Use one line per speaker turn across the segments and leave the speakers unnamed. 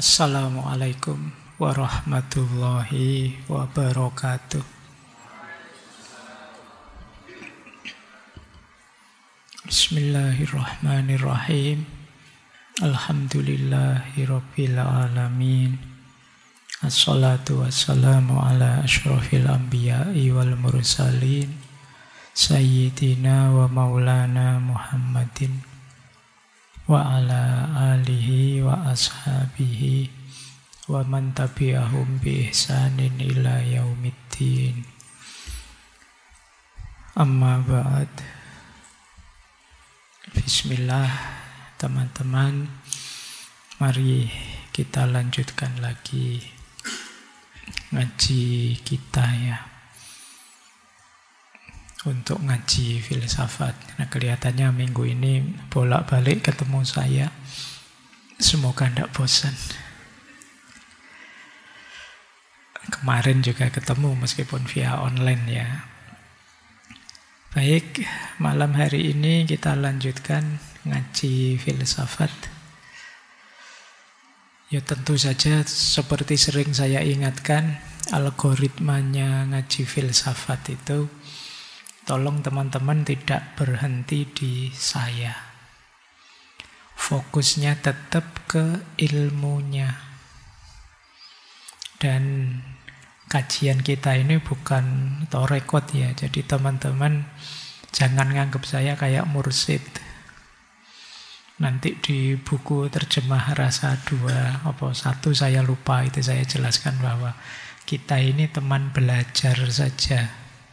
Assalamualaikum warahmatullahi wabarakatuh. Bismillahirrahmanirrahim. Alhamdulillahirabbil alamin. Assalatu wassalamu ala asyrafil anbiya'i wal mursalin sayyidina wa maulana Muhammadin wa ala alihi wa ashabihi wa man tabi'ahum bi ihsanin ila yaumiddin. Amma ba'd. Bismillah teman-teman, mari kita lanjutkan lagi ngaji kita ya, untuk ngaji filsafat. Nah, kelihatannya minggu ini bolak-balik ketemu saya. Semoga tidak bosan. Kemarin juga ketemu meskipun via online ya. Baik, malam hari ini kita lanjutkan ngaji filsafat. Ya tentu saja seperti sering saya ingatkan, algoritmanya ngaji filsafat itu, tolong teman-teman tidak berhenti di saya. Fokusnya tetap ke ilmunya. Dan kajian kita ini bukan torekot ya. Jadi teman-teman jangan nganggap saya kayak mursyid. Nanti di buku terjemah rasa 2, apa 1 saya lupa, itu saya jelaskan bahwa kita ini teman belajar saja.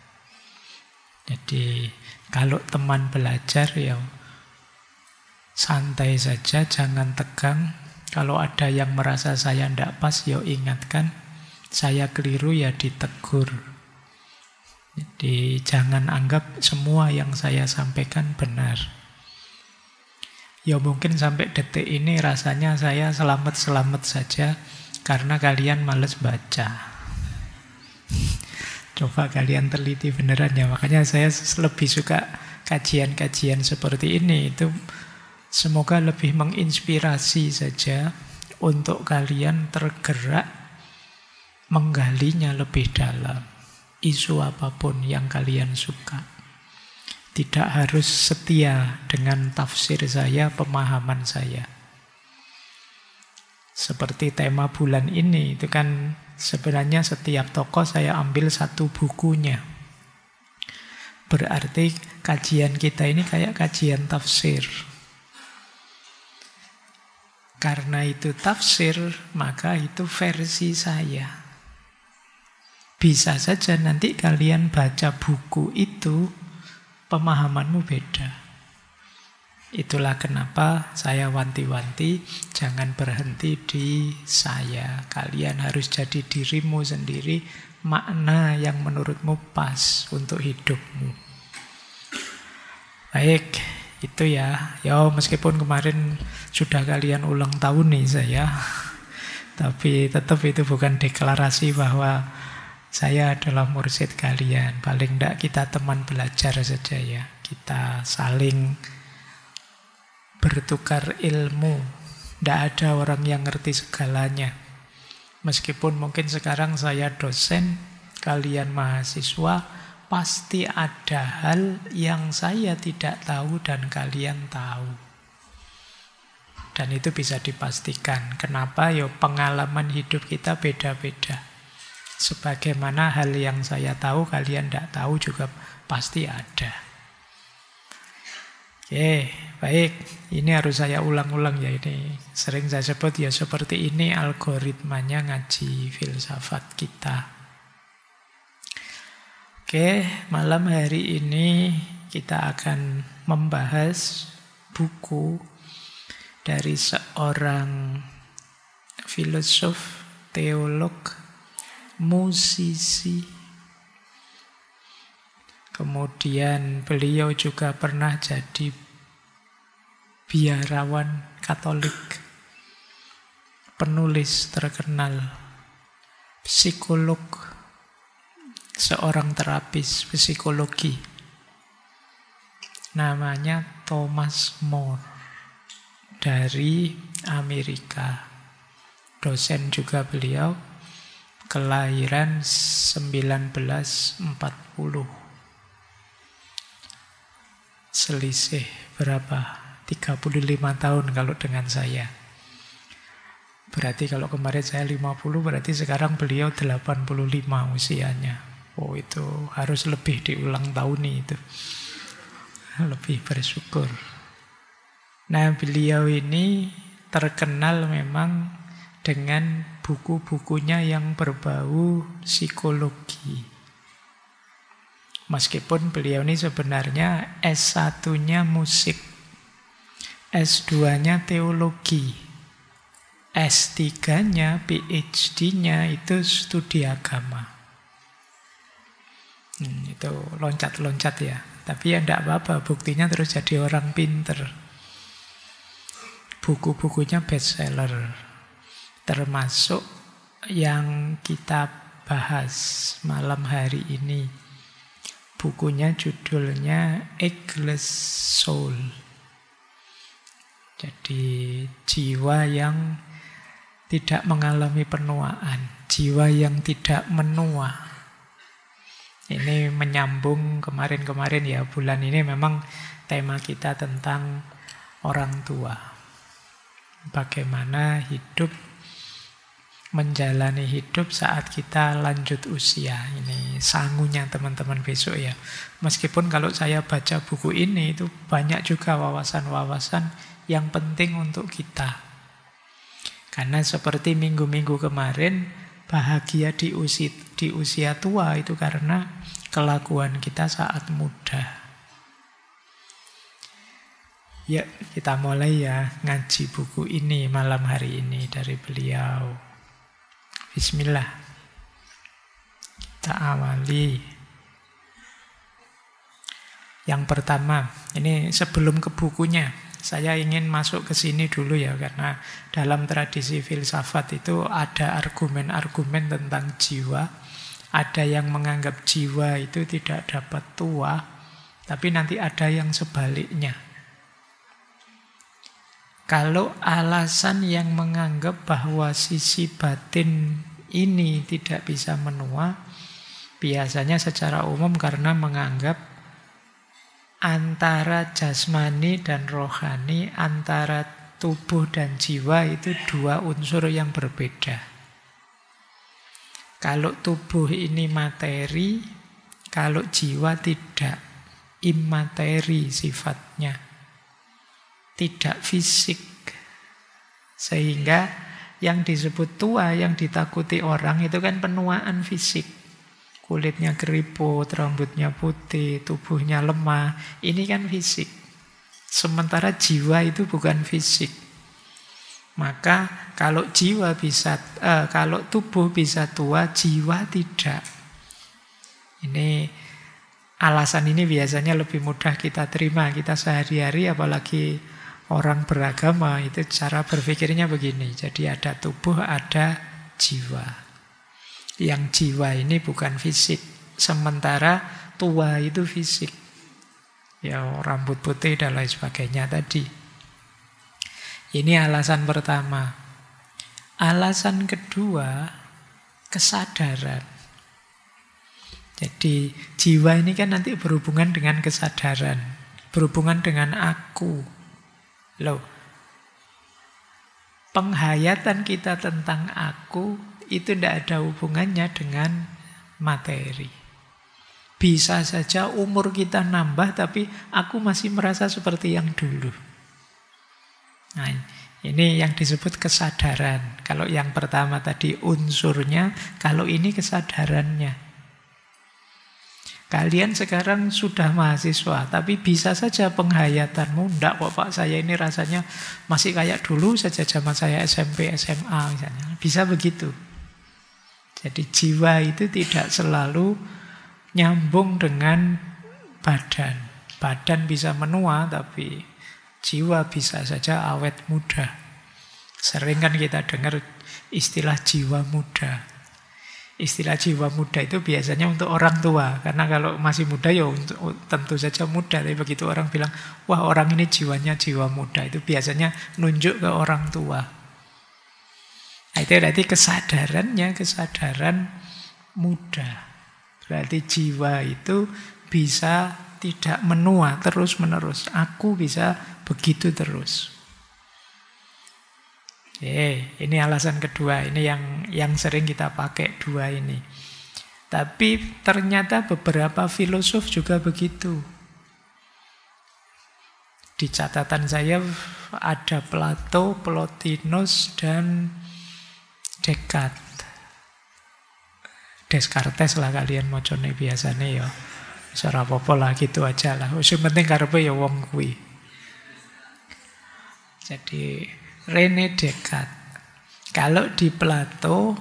Jadi kalau teman belajar ya santai saja, jangan tegang. Kalau ada yang merasa saya tidak pas, ya ingatkan. Saya keliru ya ditegur. Jadi jangan anggap semua yang saya sampaikan benar. Ya mungkin sampai detik ini rasanya saya selamat-selamat saja karena kalian males baca. Coba kalian teliti beneran ya. Makanya saya lebih suka kajian-kajian seperti ini. Itu semoga lebih menginspirasi saja untuk kalian tergerak menggalinya lebih dalam. Isu apapun yang kalian suka. Tidak harus setia dengan tafsir saya, pemahaman saya. Seperti tema bulan ini, itu kan sebenarnya setiap tokoh saya ambil satu bukunya. Berarti kajian kita ini kayak kajian tafsir. Karena itu tafsir, maka itu versi saya. Bisa saja nanti kalian baca buku itu, pemahamanmu beda. Itulah kenapa saya wanti-wanti, jangan berhenti di saya. Kalian harus jadi dirimu sendiri, makna yang menurutmu pas untuk hidupmu. Baik, itu ya. Ya meskipun kemarin sudah kalian ulang tahun nih saya, tapi tetap itu bukan deklarasi bahwa saya adalah mursyid kalian. Paling tidak kita teman belajar saja ya. Kita saling bertukar ilmu. Tidak ada orang yang ngerti segalanya. Meskipun mungkin sekarang saya dosen, kalian mahasiswa, pasti ada hal yang saya tidak tahu dan kalian tahu. Dan itu bisa dipastikan. Kenapa? Ya pengalaman hidup kita beda-beda. Sebagaimana hal yang saya tahu, kalian tidak tahu juga pasti ada. Oke, baik. Ini harus saya ulang-ulang ya ini. Sering saya sebut ya seperti ini algoritmanya ngaji filsafat kita. Oke, malam hari ini kita akan membahas buku dari seorang filosof, teolog, musisi. Kemudian beliau juga pernah jadi biarawan Katolik, penulis terkenal, psikolog, seorang terapis psikologi. Namanya Thomas More dari Amerika. dosen juga beliau, kelahiran 1940. Selisih berapa? 35 tahun kalau dengan saya. Berarti kalau kemarin saya 50, berarti sekarang beliau 85 usianya. Oh, itu harus lebih diulang tahun itu. Lebih bersyukur. Nah, beliau ini terkenal memang dengan buku-bukunya yang berbau psikologi. Meskipun beliau ini sebenarnya S1-nya musik, S2-nya teologi, S3-nya, PhD-nya itu studi agama. Itu loncat-loncat ya. Tapi ya tidak apa-apa, buktinya terus jadi orang pinter. Buku-bukunya bestseller. Termasuk yang kita bahas malam hari ini. Bukunya judulnya Eggless Soul. Jadi jiwa yang tidak mengalami penuaan, jiwa yang tidak menua. Ini menyambung kemarin-kemarin ya, bulan ini memang tema kita tentang orang tua. Bagaimana hidup, menjalani hidup saat kita lanjut usia. Ini sangunya teman-teman besok ya. Meskipun kalau saya baca buku ini itu banyak juga wawasan-wawasan yang penting untuk kita. Karena seperti minggu-minggu kemarin, bahagia di usia tua itu karena kelakuan kita saat muda. Ya, kita mulai ya ngaji buku ini malam hari ini dari beliau. Bismillah. Kita awali. Yang pertama, ini sebelum ke bukunya, saya ingin masuk ke sini dulu ya, karena dalam tradisi filsafat itu ada argumen-argumen tentang jiwa. Ada yang menganggap jiwa itu tidak dapat tua, tapi nanti ada yang sebaliknya. Kalau alasan yang menganggap bahwa sisi batin ini tidak bisa menua, biasanya secara umum karena menganggap antara jasmani dan rohani, antara tubuh dan jiwa itu dua unsur yang berbeda. Kalau tubuh ini materi, kalau jiwa tidak, immateri sifatnya. Tidak fisik. Sehingga yang disebut tua, yang ditakuti orang itu kan penuaan fisik. Kulitnya keriput, rambutnya putih, tubuhnya lemah. Ini kan fisik. Sementara jiwa itu bukan fisik. Maka kalau kalau tubuh bisa tua, jiwa tidak. Ini alasan ini biasanya lebih mudah kita terima. Kita sehari-hari apalagi orang beragama itu cara berpikirnya begini. Jadi ada tubuh, ada jiwa. Yang jiwa ini bukan fisik. Sementara tua itu fisik. Ya rambut putih dan lain sebagainya tadi. Ini alasan pertama. Alasan kedua, kesadaran. Jadi jiwa ini kan nanti berhubungan dengan kesadaran. Berhubungan dengan aku. Loh, penghayatan kita tentang aku itu tidak ada hubungannya dengan materi. Bisa saja umur kita nambah tapi aku masih merasa seperti yang dulu. Nah, ini yang disebut kesadaran. Kalau yang pertama tadi unsurnya, kalau ini kesadarannya. Kalian sekarang sudah mahasiswa, tapi bisa saja penghayatanmu, enggak kok Pak, saya ini rasanya masih kayak dulu saja zaman saya SMP, SMA misalnya. Bisa begitu. Jadi jiwa itu tidak selalu nyambung dengan badan. Badan bisa menua, tapi jiwa bisa saja awet muda. Sering kan kita dengar istilah jiwa muda. Istilah jiwa muda itu biasanya untuk orang tua. Karena kalau masih muda ya tentu saja muda. Tapi begitu orang bilang, wah orang ini jiwanya jiwa muda, itu biasanya nunjuk ke orang tua. Nah, itu berarti kesadaran muda. Berarti jiwa itu bisa tidak menua terus-menerus. Aku bisa begitu terus. Ini alasan kedua. Ini yang sering kita pakai dua ini. Tapi ternyata beberapa filosof juga begitu. Di catatan saya ada Plato, Plotinus, dan Descartes. Descartes lah kalian mocone biasanya ya. Ora apa-apa lah gitu aja lah. Yang penting karepe ya wong kuwi. Jadi René Descartes. Kalau di Plato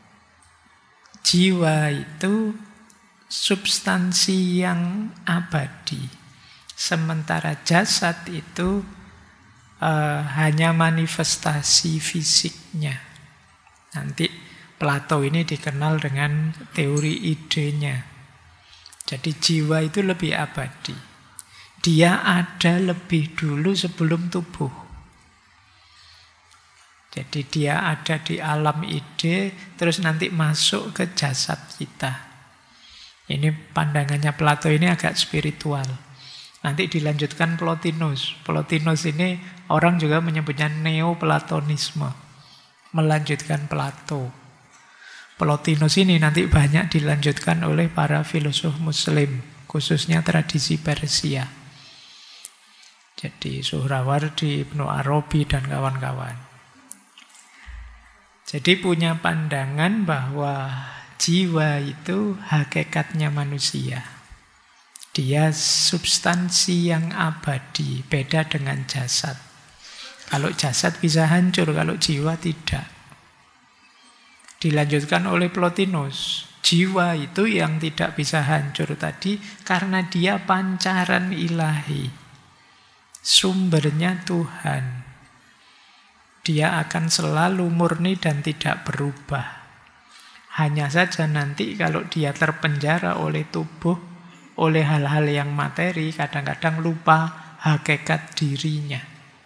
jiwa itu substansi yang abadi. Sementara jasad itu hanya manifestasi fisiknya. Nanti Plato ini dikenal dengan teori idenya. Jadi jiwa itu lebih abadi. Dia ada lebih dulu sebelum tubuh. Jadi dia ada di alam ide, terus nanti masuk ke jasad kita. Ini pandangannya Plato ini agak spiritual. Nanti dilanjutkan Plotinus. Plotinus ini orang juga menyebutnya Neoplatonisme. Melanjutkan Plato. Plotinus ini nanti banyak dilanjutkan oleh para filosof Muslim, khususnya tradisi Persia. Jadi Suhrawardi, Ibnu Arabi, dan kawan-kawan. Jadi punya pandangan bahwa jiwa itu hakikatnya manusia. Dia substansi yang abadi, beda dengan jasad. Kalau jasad bisa hancur, kalau jiwa tidak. Dilanjutkan oleh Plotinus. Jiwa itu yang tidak bisa hancur tadi karena dia pancaran ilahi. Sumbernya Tuhan. Dia akan selalu murni dan tidak berubah. Hanya saja nanti kalau dia terpenjara oleh tubuh, oleh hal-hal yang materi, kadang-kadang lupa hakikat dirinya.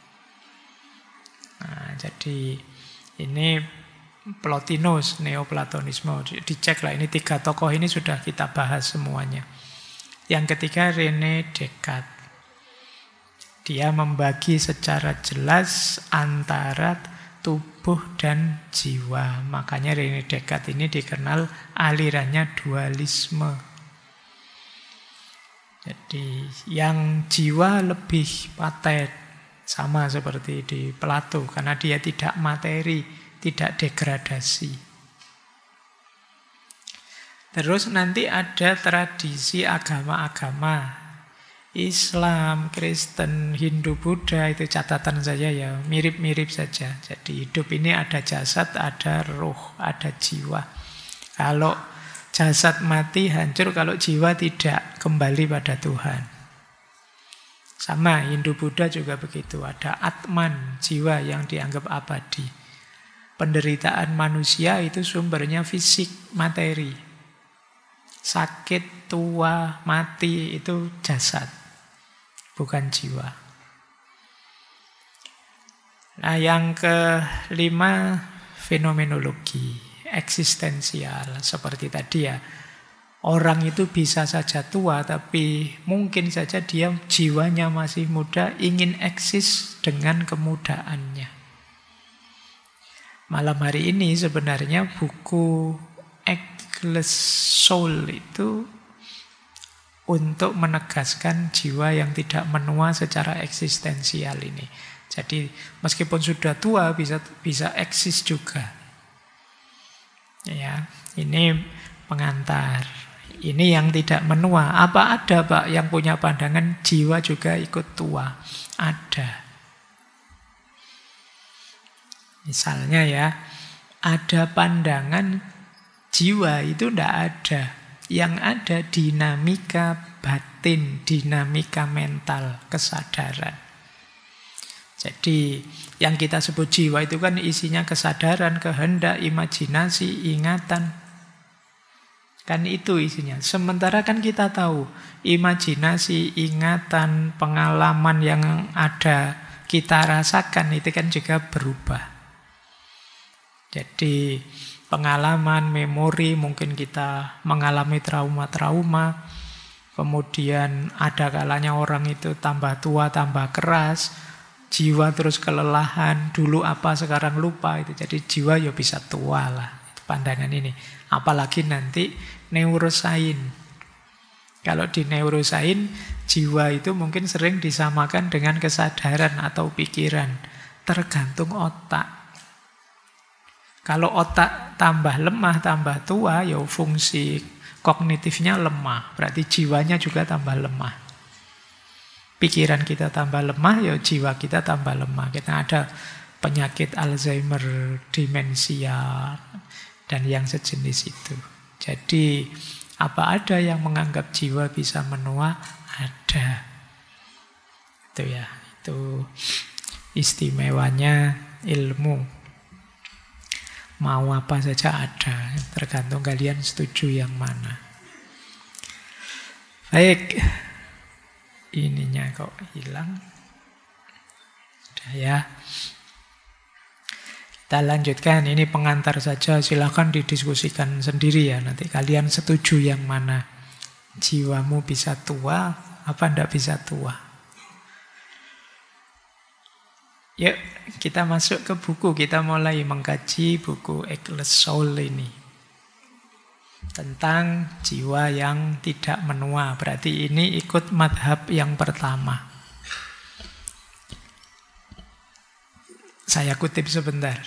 Nah, jadi ini Plotinus, Neoplatonisme. Dicek lah, ini 3 tokoh ini sudah kita bahas semuanya. Yang ketiga René Descartes. Dia membagi secara jelas antara tubuh dan jiwa. Makanya René Descartes ini dikenal alirannya dualisme. Jadi yang jiwa lebih paten, sama seperti di Plato, karena dia tidak materi, tidak degradasi. Terus nanti ada tradisi agama-agama. Islam, Kristen, Hindu, Buddha, itu catatan saya ya, mirip-mirip saja. Jadi hidup ini ada jasad, ada roh, ada jiwa. Kalau jasad mati, hancur. Kalau jiwa tidak, kembali pada Tuhan. Sama, Hindu, Buddha juga begitu. Ada Atman, jiwa yang dianggap abadi. Penderitaan manusia itu sumbernya fisik, materi. Sakit, tua, mati, itu jasad, bukan jiwa. Nah, yang kelima, fenomenologi eksistensial. Seperti tadi ya, orang itu bisa saja tua, tapi mungkin saja dia jiwanya masih muda, ingin eksis dengan kemudaannya. Malam hari ini sebenarnya buku Eggless Soul itu untuk menegaskan jiwa yang tidak menua secara eksistensial ini. Jadi meskipun sudah tua bisa eksis juga. Ya, ini pengantar. Ini yang tidak menua. Apa ada Pak yang punya pandangan jiwa juga ikut tua? Ada. Misalnya ya, ada pandangan jiwa itu tidak ada. Yang ada dinamika batin, dinamika mental, kesadaran. Jadi yang kita sebut jiwa itu kan isinya kesadaran, kehendak, imajinasi, ingatan. Kan itu isinya. Sementara kan kita tahu imajinasi, ingatan, pengalaman yang ada kita rasakan itu kan juga berubah. Jadi pengalaman, memori, mungkin kita mengalami trauma-trauma, kemudian ada kalanya orang itu tambah tua, tambah keras, jiwa terus kelelahan, dulu apa sekarang lupa, itu jadi jiwa ya bisa tua lah, itu pandangan ini. Apalagi nanti neuroscience. Kalau di neuroscience, jiwa itu mungkin sering disamakan dengan kesadaran atau pikiran, tergantung otak. Kalau otak tambah lemah, tambah tua, ya fungsi kognitifnya lemah. Berarti jiwanya juga tambah lemah. Pikiran kita tambah lemah, ya jiwa kita tambah lemah. Kita ada penyakit Alzheimer, demensia, dan yang sejenis itu. Jadi, apa ada yang menganggap jiwa bisa menua? Ada. Itu ya, itu istimewanya ilmu. Mau apa saja ada, tergantung kalian setuju yang mana. Baik, ininya kok hilang. Sudah ya. Kita lanjutkan, ini pengantar saja, silakan didiskusikan sendiri ya. Nanti kalian setuju yang mana. Jiwamu bisa tua, apa enggak bisa tua. Yuk, kita masuk ke buku. Kita mulai mengkaji buku Egles Soul ini. Tentang jiwa yang tidak menua. Berarti ini ikut madhab yang pertama. Saya kutip sebentar.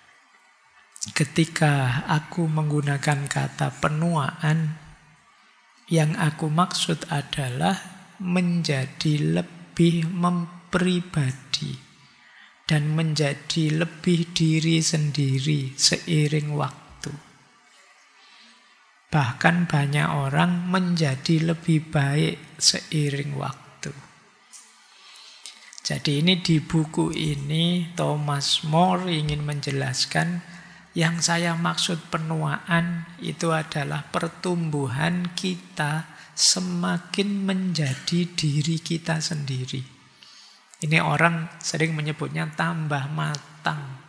Ketika aku menggunakan kata penuaan, yang aku maksud adalah menjadi lebih mempribadi dan menjadi lebih diri sendiri seiring waktu. Bahkan banyak orang menjadi lebih baik seiring waktu. Jadi ini di buku ini Thomas More ingin menjelaskan yang saya maksud penuaan itu adalah pertumbuhan kita semakin menjadi diri kita sendiri. Ini orang sering menyebutnya tambah matang.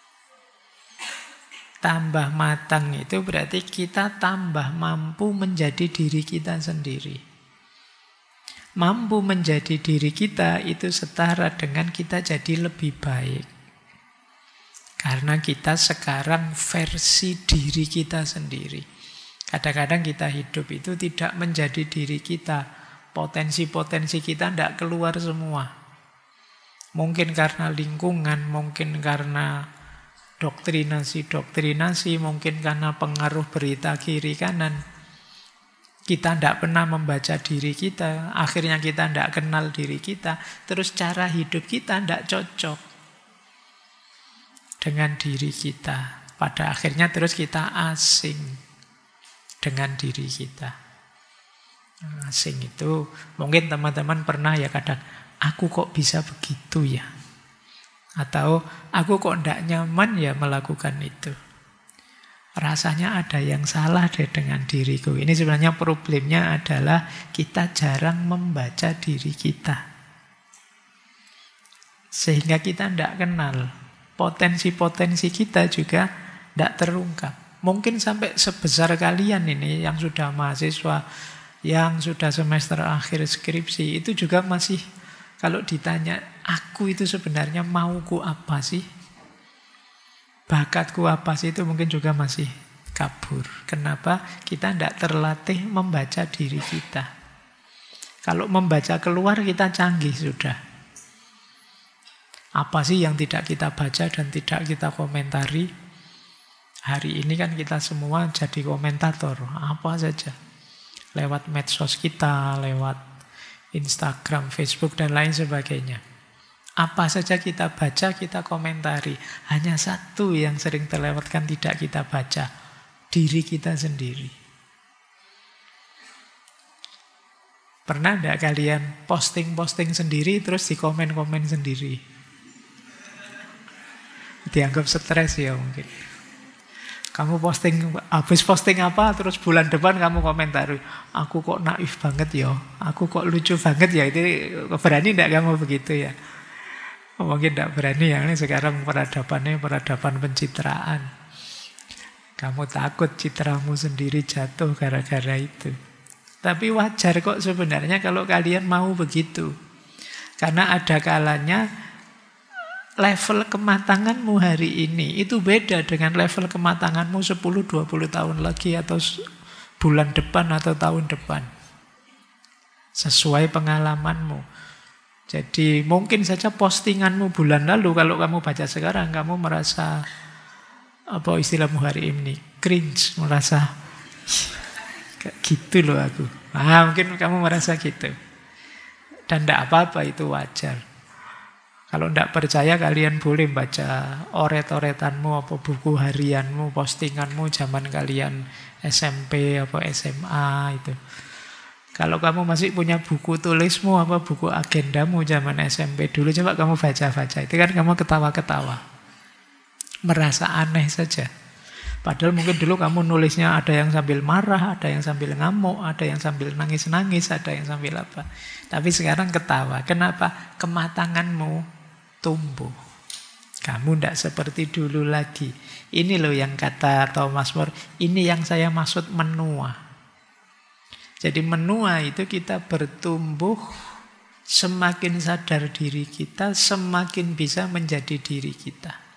Tambah matang itu berarti kita tambah mampu menjadi diri kita sendiri. Mampu menjadi diri kita itu setara dengan kita jadi lebih baik. Karena kita sekarang versi diri kita sendiri. Kadang-kadang kita hidup itu tidak menjadi diri kita. Potensi-potensi kita tidak keluar semua. Mungkin karena lingkungan, mungkin karena doktrinasi, mungkin karena pengaruh berita kiri kanan. Kita tidak pernah membaca diri kita, akhirnya kita tidak kenal diri kita, terus cara hidup kita tidak cocok dengan diri kita. Pada akhirnya terus kita asing dengan diri kita. Asing itu mungkin teman-teman pernah ya kadang, aku kok bisa begitu ya? Atau aku kok tidak nyaman ya melakukan itu? Rasanya ada yang salah deh dengan diriku. Ini sebenarnya problemnya adalah kita jarang membaca diri kita. Sehingga kita tidak kenal. Potensi-potensi kita juga tidak terungkap. Mungkin sampai sebesar kalian ini yang sudah mahasiswa, yang sudah semester akhir skripsi, itu juga masih kalau ditanya, aku itu sebenarnya mauku apa sih? Bakatku apa sih? Itu mungkin juga masih kabur. Kenapa? Kita tidak terlatih membaca diri kita. Kalau membaca keluar kita canggih sudah. Apa sih yang tidak kita baca dan tidak kita komentari? Hari ini kan kita semua jadi komentator. Apa saja. Lewat medsos kita, lewat Instagram, Facebook, dan lain sebagainya. Apa saja kita baca, kita komentari. Hanya satu yang sering terlewatkan tidak kita baca. Diri kita sendiri. Pernah tidak kalian posting-posting sendiri terus di komen-komen sendiri? Dianggap stres ya mungkin. Kamu habis posting apa, terus bulan depan kamu komentari, aku kok naif banget ya, aku kok lucu banget ya. Itu berani tidak kamu begitu ya? Mungkin tidak berani ya, ini sekarang peradaban pencitraan. Kamu takut citramu sendiri jatuh gara-gara itu. Tapi wajar kok sebenarnya kalau kalian mau begitu. Karena ada kalanya level kematanganmu hari ini itu beda dengan level kematanganmu 10-20 tahun lagi atau bulan depan atau tahun depan. Sesuai pengalamanmu. Jadi mungkin saja postinganmu bulan lalu kalau kamu baca sekarang kamu merasa apa istilahmu hari ini cringe, merasa kayak gitu loh aku. Mungkin kamu merasa gitu. Dan tidak apa-apa, itu wajar. Kalau tidak percaya kalian boleh baca oret-oretanmu, apa buku harianmu, postinganmu zaman kalian SMP apa SMA itu. Kalau kamu masih punya buku tulismu, apa buku agendamu zaman SMP dulu, coba kamu baca-baca. Itu kan kamu ketawa-ketawa. Merasa aneh saja. Padahal mungkin dulu kamu nulisnya ada yang sambil marah, ada yang sambil ngamuk, ada yang sambil nangis-nangis, ada yang sambil apa. Tapi sekarang ketawa. Kenapa? Kematanganmu tumbuh. Kamu tidak seperti dulu lagi. Ini loh yang kata Thomas More, ini yang saya maksud menua. Jadi menua itu kita bertumbuh, semakin sadar diri kita, semakin bisa menjadi diri kita.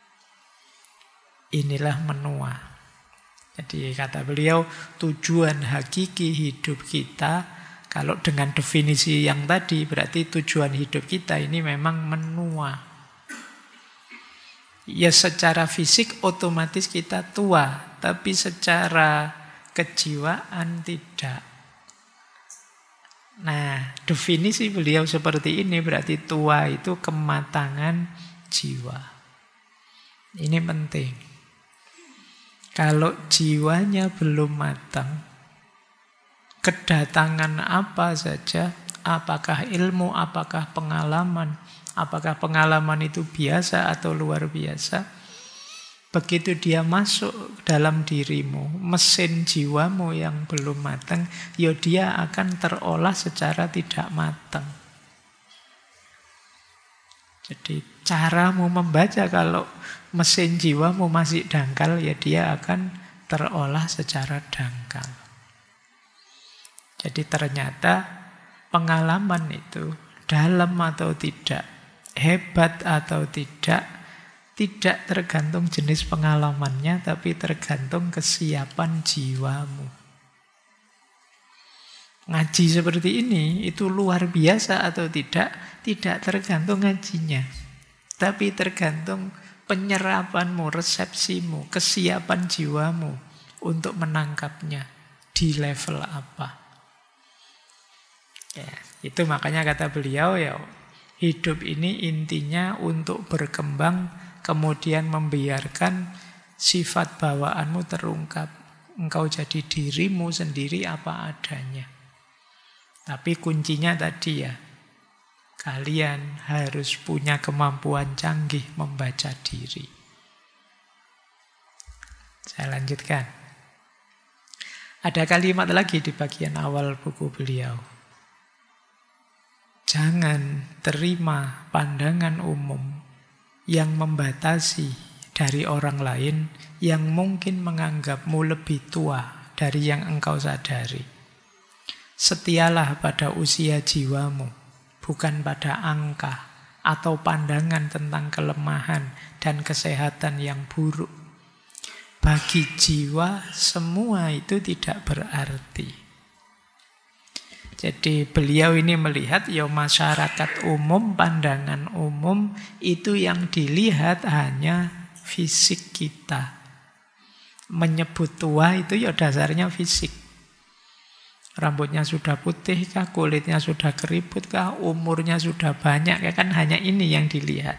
Inilah menua. Jadi kata beliau, tujuan hakiki hidup kita, kalau dengan definisi yang tadi, berarti tujuan hidup kita ini memang menua. Ya secara fisik otomatis kita tua, tapi secara kejiwaan tidak. Nah, definisi beliau seperti ini berarti tua itu kematangan jiwa. Ini penting. Kalau jiwanya belum matang, kedatangan apa saja, apakah ilmu, apakah pengalaman itu biasa atau luar biasa, begitu dia masuk dalam dirimu, mesin jiwamu yang belum matang, ya dia akan terolah secara tidak matang. Jadi caramu membaca kalau mesin jiwamu masih dangkal, ya dia akan terolah secara dangkal. Jadi ternyata pengalaman itu dalam atau tidak, hebat atau tidak tergantung jenis pengalamannya, tapi tergantung kesiapan jiwamu. Ngaji seperti ini, itu luar biasa atau tidak tergantung ngajinya. Tapi tergantung penyerapanmu, resepsimu, kesiapan jiwamu untuk menangkapnya di level apa. Ya, itu makanya kata beliau, ya hidup ini intinya untuk berkembang, kemudian membiarkan sifat bawaanmu terungkap. Engkau jadi dirimu sendiri apa adanya. Tapi kuncinya tadi ya, kalian harus punya kemampuan canggih membaca diri. Saya lanjutkan. Ada kalimat lagi di bagian awal buku beliau. Jangan terima pandangan umum yang membatasi dari orang lain yang mungkin menganggapmu lebih tua dari yang engkau sadari. Setialah pada usia jiwamu, bukan pada angka atau pandangan tentang kelemahan dan kesehatan yang buruk. Bagi jiwa, semua itu tidak berarti. Jadi beliau ini melihat, ya masyarakat umum, pandangan umum, itu yang dilihat hanya fisik kita. Menyebut tua itu ya dasarnya fisik. Rambutnya sudah putih kah, kulitnya sudah keriput kah, umurnya sudah banyak kah, kan hanya ini yang dilihat.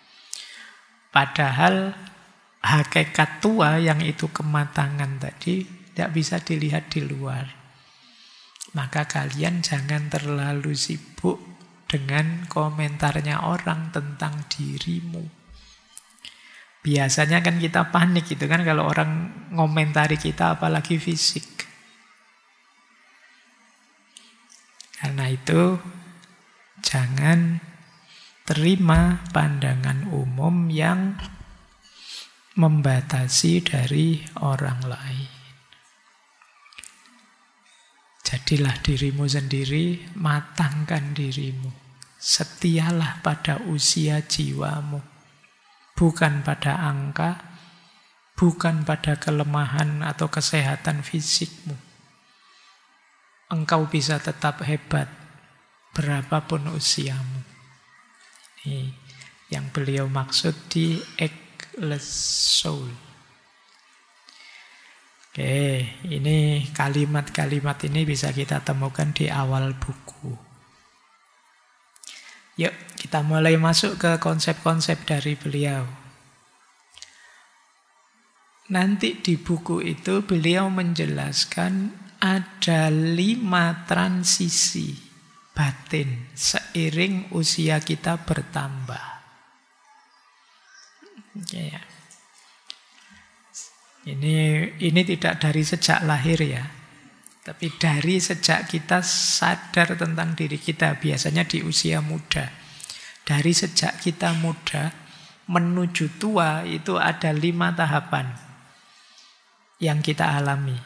Padahal hakikat tua yang itu kematangan tadi tidak bisa dilihat di luar. Maka kalian jangan terlalu sibuk dengan komentarnya orang tentang dirimu. Biasanya kan kita panik gitu kan kalau orang ngomentari kita, apalagi fisik. Karena itu jangan terima pandangan umum yang membatasi dari orang lain. Jadilah dirimu sendiri, matangkan dirimu. Setialah pada usia jiwamu. Bukan pada angka, bukan pada kelemahan atau kesehatan fisikmu. Engkau bisa tetap hebat, berapapun usiamu. Ini yang beliau maksud di Eggless Soul. Oke, ini kalimat-kalimat ini bisa kita temukan di awal buku. Yuk, kita mulai masuk ke konsep-konsep dari beliau. Nanti di buku itu beliau menjelaskan ada 5 transisi batin seiring usia kita bertambah. Oke, ya. Ini tidak dari sejak lahir ya, tapi dari sejak kita sadar tentang diri kita, biasanya di usia muda. Dari sejak kita muda menuju tua itu ada 5 tahapan yang kita alami.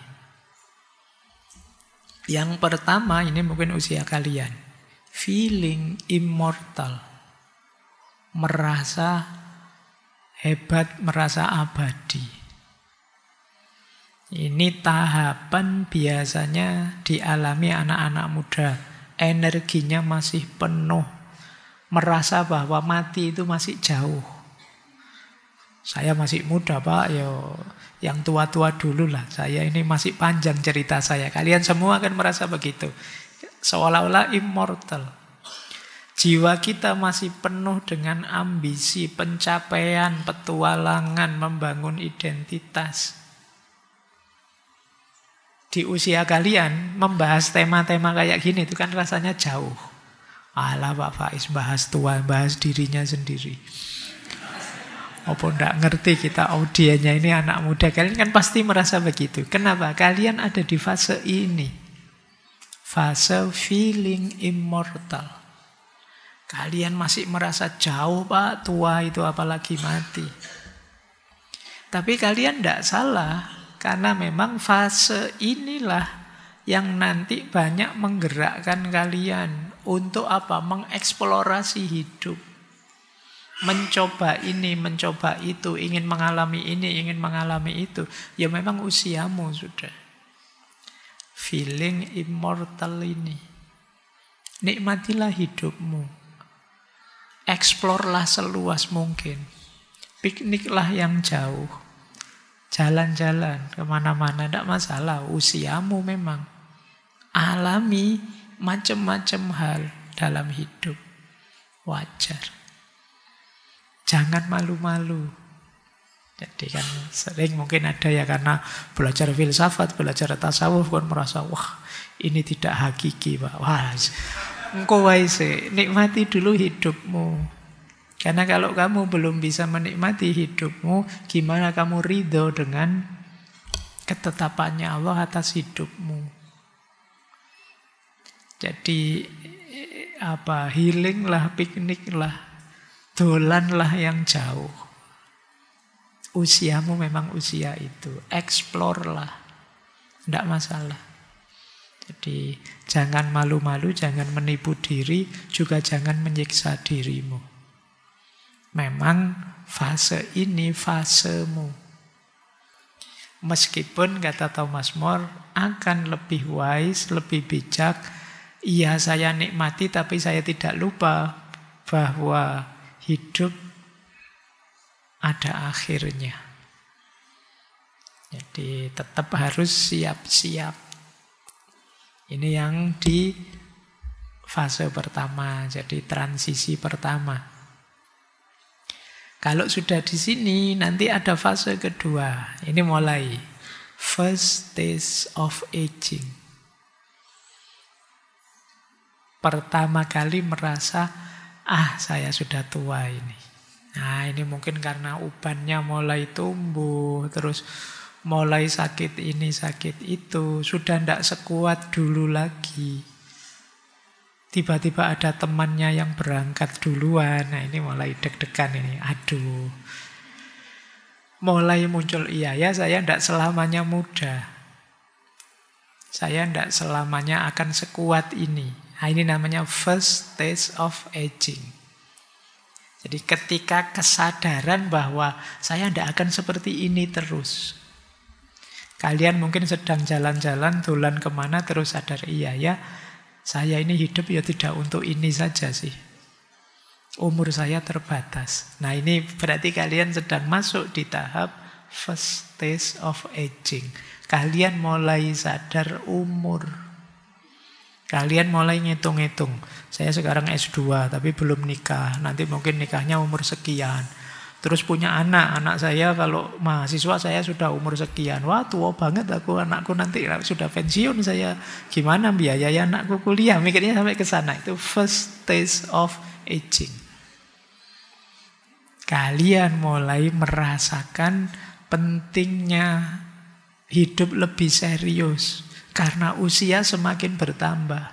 Yang pertama, ini mungkin usia kalian, feeling immortal, merasa hebat, merasa abadi. Ini tahapan biasanya dialami anak-anak muda. Energinya masih penuh. Merasa bahwa mati itu masih jauh. Saya masih muda Pak, yang tua-tua dulu lah. Saya ini masih panjang cerita saya. Kalian semua akan merasa begitu. Seolah-olah immortal. Jiwa kita masih penuh dengan ambisi, pencapaian, petualangan, membangun identitas. Di usia kalian membahas tema-tema kayak gini itu kan rasanya jauh. Alah Pak Faiz bahas tua, bahas dirinya sendiri. Apa ndak ngerti kita audiennya ini anak muda. Kalian kan pasti merasa begitu. Kenapa? Kalian ada di fase ini. Fase feeling immortal. Kalian masih merasa jauh Pak, tua itu apalagi mati. Tapi kalian ndak salah. Karena memang fase inilah yang nanti banyak menggerakkan kalian untuk apa? Mengeksplorasi hidup. Mencoba ini, mencoba itu, ingin mengalami ini, ingin mengalami itu. Ya memang usiamu sudah. Feeling immortal ini. Nikmatilah hidupmu. Eksplorlah seluas mungkin. Pikniklah yang jauh. Jalan-jalan kemana-mana, tidak masalah. Usiamu memang. Alami macam-macam hal dalam hidup. Wajar. Jangan malu-malu. Jadi kan sering mungkin ada ya karena belajar filsafat, belajar tasawuf kan merasa, wah ini tidak hakiki Pak. Wah, engkau wae nikmati dulu hidupmu. Karena kalau kamu belum bisa menikmati hidupmu, gimana kamu ridho dengan ketetapannya Allah atas hidupmu? Jadi healinglah, pikniklah, dolanlah yang jauh. Usiamu memang usia itu, explore-lah, tidak masalah. Jadi jangan malu-malu, jangan menipu diri, juga jangan menyiksa dirimu. Memang fase ini fasemu. Meskipun kata Thomas More akan lebih wise, lebih bijak. Iya saya nikmati tapi saya tidak lupa bahwa hidup ada akhirnya. Jadi tetap harus siap-siap. Ini yang di fase pertama, jadi transisi pertama. Kalau sudah di sini, nanti ada fase kedua. Ini mulai. First stage of aging. Pertama kali merasa, saya sudah tua ini. Nah, ini mungkin karena ubannya mulai tumbuh, terus mulai sakit ini, sakit itu. Sudah tidak sekuat dulu lagi. Tiba-tiba ada temannya yang berangkat duluan. Nah ini mulai deg-degan ini. Aduh. mulai muncul iya ya, saya tidak selamanya muda. Saya tidak selamanya akan sekuat ini. Nah, ini namanya first stage of aging. Jadi ketika kesadaran bahwa saya tidak akan seperti ini terus. Kalian mungkin sedang jalan-jalan, dolan kemana, terus sadar, iya ya, saya ini hidup ya tidak untuk ini saja sih. Umur saya terbatas. Nah ini berarti kalian sedang masuk di tahap first stage of aging. Kalian mulai sadar umur. Kalian mulai ngitung-ngitung. Saya sekarang S2 tapi belum nikah. Nanti mungkin nikahnya umur sekian. Terus punya anak. Anak saya kalau mahasiswa saya sudah umur sekian. Wah tua banget aku, anakku nanti sudah pensiun saya. Gimana biayai anakku kuliah? Mikirnya sampai ke sana. Itu first stage of aging. Kalian mulai merasakan pentingnya hidup lebih serius. Karena usia semakin bertambah.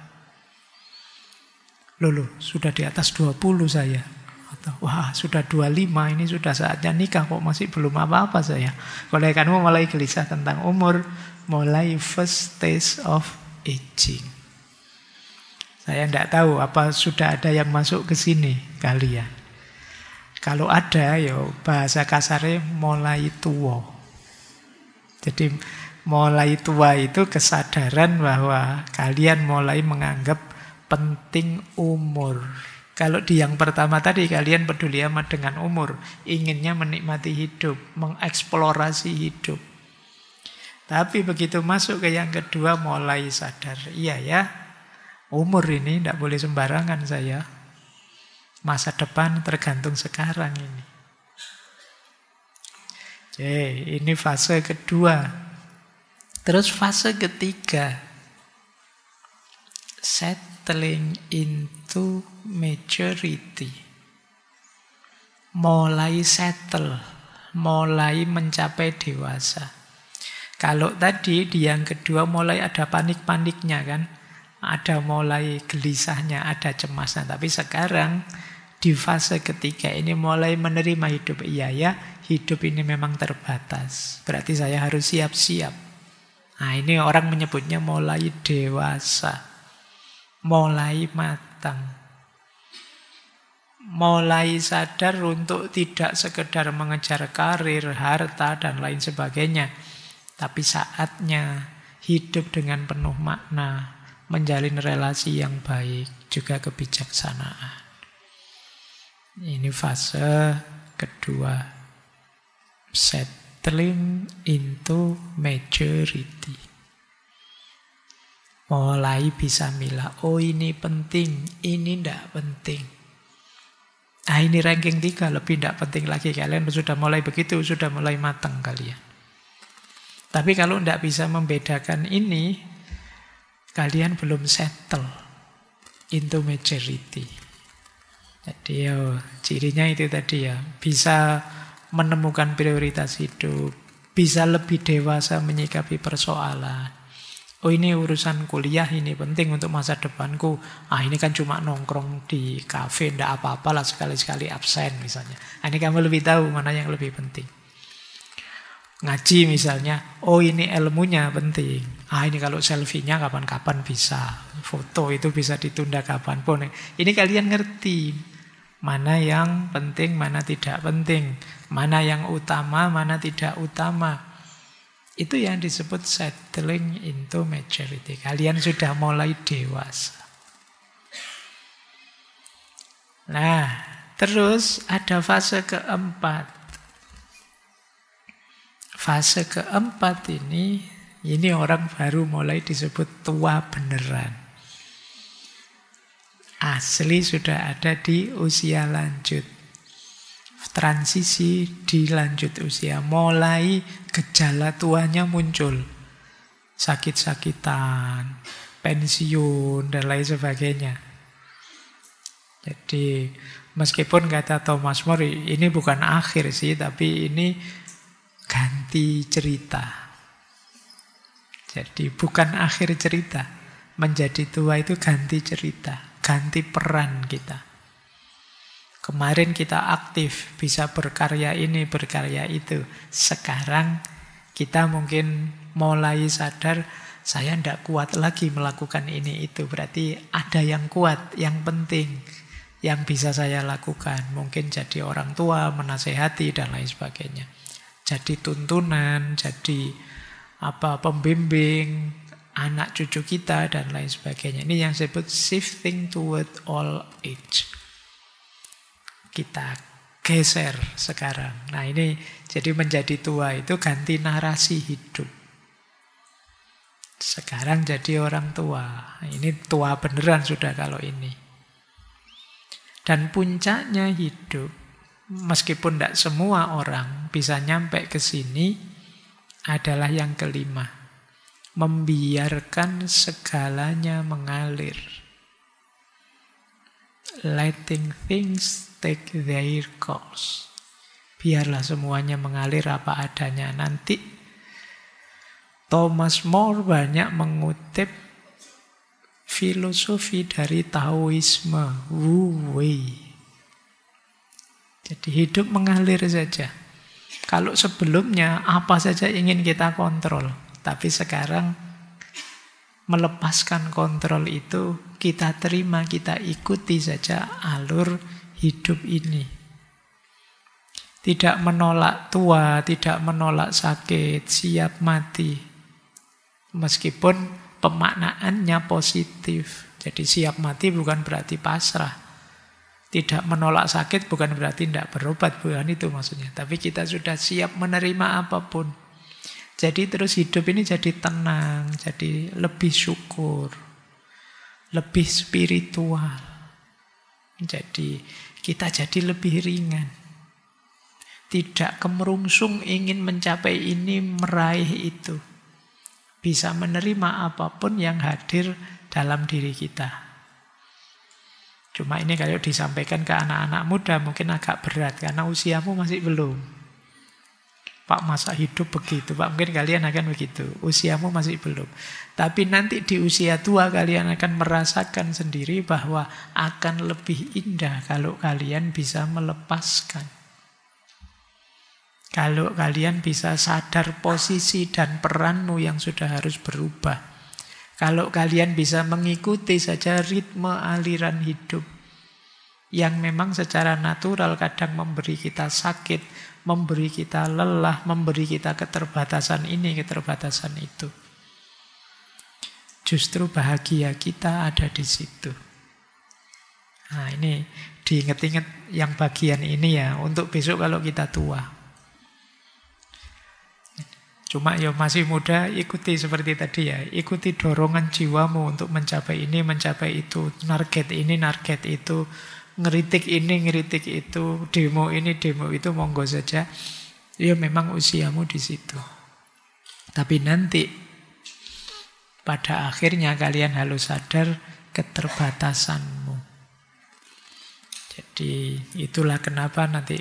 Loh, sudah di atas 20 saya. Wah, sudah 25, ini sudah saatnya nikah, kok masih belum apa-apa saya. Kalau kamu mulai gelisah tentang umur, mulai first stage of aging. Saya tidak tahu apa sudah ada yang masuk ke sini kalian. Kalau ada, ya bahasa kasarnya mulai tua. Jadi mulai tua itu kesadaran bahwa kalian mulai menganggap penting umur. Kalau di yang pertama tadi kalian peduli amat dengan umur, inginnya menikmati hidup, mengeksplorasi hidup. Tapi begitu masuk ke yang kedua mulai sadar, iya ya, umur ini tidak boleh sembarangan saya. Masa depan tergantung sekarang ini. Oke, ini fase kedua. Terus fase ketiga, settling into maturity. Mulai settle, mulai mencapai dewasa. Kalau tadi di yang kedua mulai ada panik-paniknya kan, ada mulai gelisahnya, ada cemasnya. Tapi sekarang di fase ketiga ini mulai menerima hidup. Iya ya, hidup ini memang terbatas. Berarti saya harus siap-siap. Nah ini orang menyebutnya mulai dewasa, mulai matang, mulai sadar untuk tidak sekedar mengejar karir, harta, dan lain sebagainya. Tapi saatnya hidup dengan penuh makna, menjalin relasi yang baik, juga kebijaksanaan. Ini fase kedua, settling into maturity. Mulai bisa milah, oh ini penting, ini tidak penting. Nah ini ranking 3, lebih tidak penting lagi. Kalian sudah mulai begitu, sudah mulai matang kalian. Tapi kalau tidak bisa membedakan ini, kalian belum settle into maturity. Jadi cirinya itu tadi ya, bisa menemukan prioritas hidup, bisa lebih dewasa menyikapi persoalan. Oh ini urusan kuliah, ini penting untuk masa depanku. Ah ini kan cuma nongkrong di kafe, ndak apa-apa lah sekali-sekali absen misalnya. Ah, ini kamu lebih tahu mana yang lebih penting. Ngaji misalnya, oh ini ilmunya penting. Ah ini kalau selfie-nya kapan-kapan bisa. Foto itu bisa ditunda kapanpun. Ini kalian ngerti mana yang penting, mana tidak penting. Mana yang utama, mana tidak utama. Itu yang disebut settling into maturity. Kalian sudah mulai dewasa. Nah, terus ada fase keempat. Fase keempat ini orang baru mulai disebut tua beneran. Asli sudah ada di usia lanjut. Transisi di lanjut usia, mulai gejala tuanya muncul, sakit-sakitan, pensiun dan lain sebagainya. Jadi meskipun kata Thomas More ini bukan akhir sih, tapi ini ganti cerita. Jadi bukan akhir cerita, menjadi tua itu ganti cerita, ganti peran kita. Kemarin kita aktif, bisa berkarya ini, berkarya itu. Sekarang kita mungkin mulai sadar, saya tidak kuat lagi melakukan ini itu. Berarti ada yang kuat, yang penting, yang bisa saya lakukan. Mungkin jadi orang tua, menasehati, dan lain sebagainya. Jadi tuntunan, jadi pembimbing, anak cucu kita, dan lain sebagainya. Ini yang disebut shifting toward old age. Kita geser sekarang. Nah ini jadi menjadi tua itu ganti narasi hidup. Sekarang jadi orang tua. Ini tua beneran sudah kalau ini. Dan puncaknya hidup, meskipun tidak semua orang bisa nyampe ke sini, adalah yang kelima. Membiarkan segalanya mengalir. Letting things take their course. Biarlah semuanya mengalir apa adanya. Nanti Thomas More banyak mengutip filosofi dari Taoisme, Wu Wei. Jadi hidup mengalir saja. Kalau sebelumnya apa saja ingin kita kontrol, tapi sekarang melepaskan kontrol itu, kita terima, kita ikuti saja alur hidup ini. Tidak menolak tua, tidak menolak sakit, siap mati. Meskipun pemaknaannya positif. Jadi siap mati bukan berarti pasrah. Tidak menolak sakit bukan berarti tidak berobat, bukan itu maksudnya. Tapi kita sudah siap menerima apapun. Jadi terus hidup ini jadi tenang, jadi lebih syukur, lebih spiritual. Jadi kita jadi lebih ringan. Tidak kemerungsung ingin mencapai ini, meraih itu. Bisa menerima apapun yang hadir dalam diri kita. Cuma ini kalau disampaikan ke anak-anak muda mungkin agak berat karena usiamu masih belum. Pak, masa hidup begitu? Pak, mungkin kalian akan begitu. Usiamu masih belum. Tapi nanti di usia tua kalian akan merasakan sendiri bahwa akan lebih indah kalau kalian bisa melepaskan. Kalau kalian bisa sadar posisi dan peranmu yang sudah harus berubah. Kalau kalian bisa mengikuti saja ritme aliran hidup yang memang secara natural kadang memberi kita sakit, memberi kita lelah, memberi kita keterbatasan ini, keterbatasan itu. Justru bahagia kita ada di situ. Nah ini diingat-ingat yang bagian ini ya, untuk besok kalau kita tua. Cuma ya masih muda, ikuti seperti tadi ya. Ikuti dorongan jiwamu untuk mencapai ini, mencapai itu. Target ini, target itu. Ngeritik ini, ngeritik itu. Demo ini, demo itu, monggo saja. Ya memang usiamu di situ. Tapi nanti pada akhirnya kalian harus sadar keterbatasanmu. Jadi itulah kenapa nanti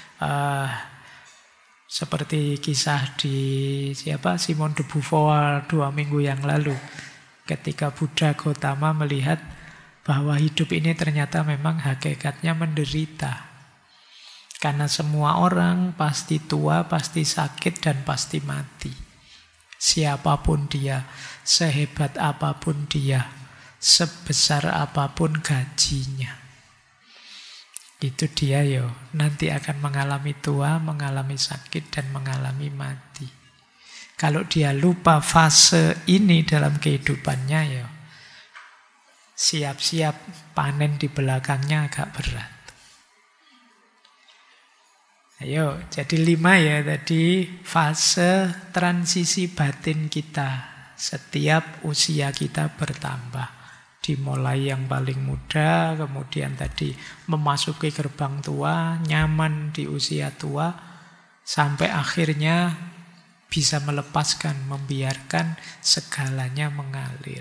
seperti kisah di Simone de Beauvoir 2 minggu yang lalu. Ketika Buddha Gautama melihat bahwa hidup ini ternyata memang hakikatnya menderita. Karena semua orang pasti tua, pasti sakit, dan pasti mati. Siapapun dia, sehebat apapun dia, sebesar apapun gajinya. Itu dia nanti akan mengalami tua, mengalami sakit, dan mengalami mati. Kalau dia lupa fase ini dalam kehidupannya siap-siap panen di belakangnya agak berat. Ayo, jadi 5 tadi fase transisi batin kita. Setiap usia kita bertambah. Dimulai yang paling muda, kemudian tadi memasuki gerbang tua, nyaman di usia tua, sampai akhirnya bisa melepaskan, membiarkan segalanya mengalir.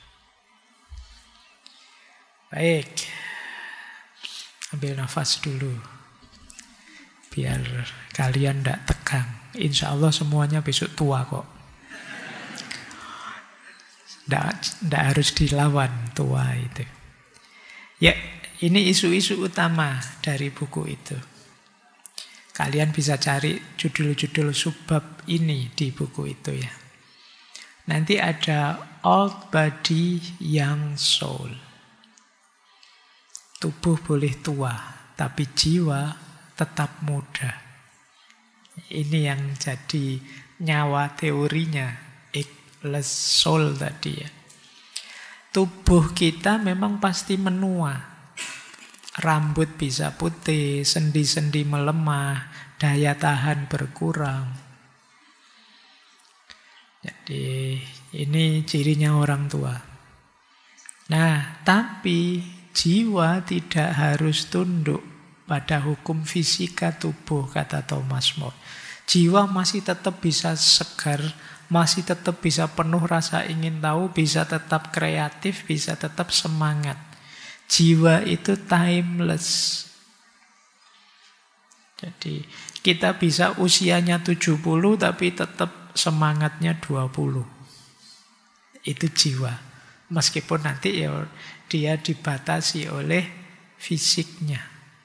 Baik, ambil nafas dulu, biar kalian tidak tegang. Insya Allah semuanya besok tua kok. Tidak harus dilawan tua itu. Ya, ini isu-isu utama dari buku itu. Kalian bisa cari judul-judul subbab ini di buku itu ya. Nanti ada old body, young soul. Tubuh boleh tua, tapi jiwa tetap muda. Ini yang jadi nyawa teorinya, ageless soul tadi ya. Tubuh kita memang pasti menua. Rambut bisa putih, sendi-sendi melemah, daya tahan berkurang. Jadi ini cirinya orang tua. Nah, tapi jiwa tidak harus tunduk pada hukum fisika tubuh, kata Thomas More. Jiwa masih tetap bisa segar, masih tetap bisa penuh rasa ingin tahu, bisa tetap kreatif, bisa tetap semangat. Jiwa itu timeless. Jadi kita bisa usianya 70 tapi tetap semangatnya 20. Itu jiwa. Meskipun nanti ya dia dibatasi oleh fisiknya.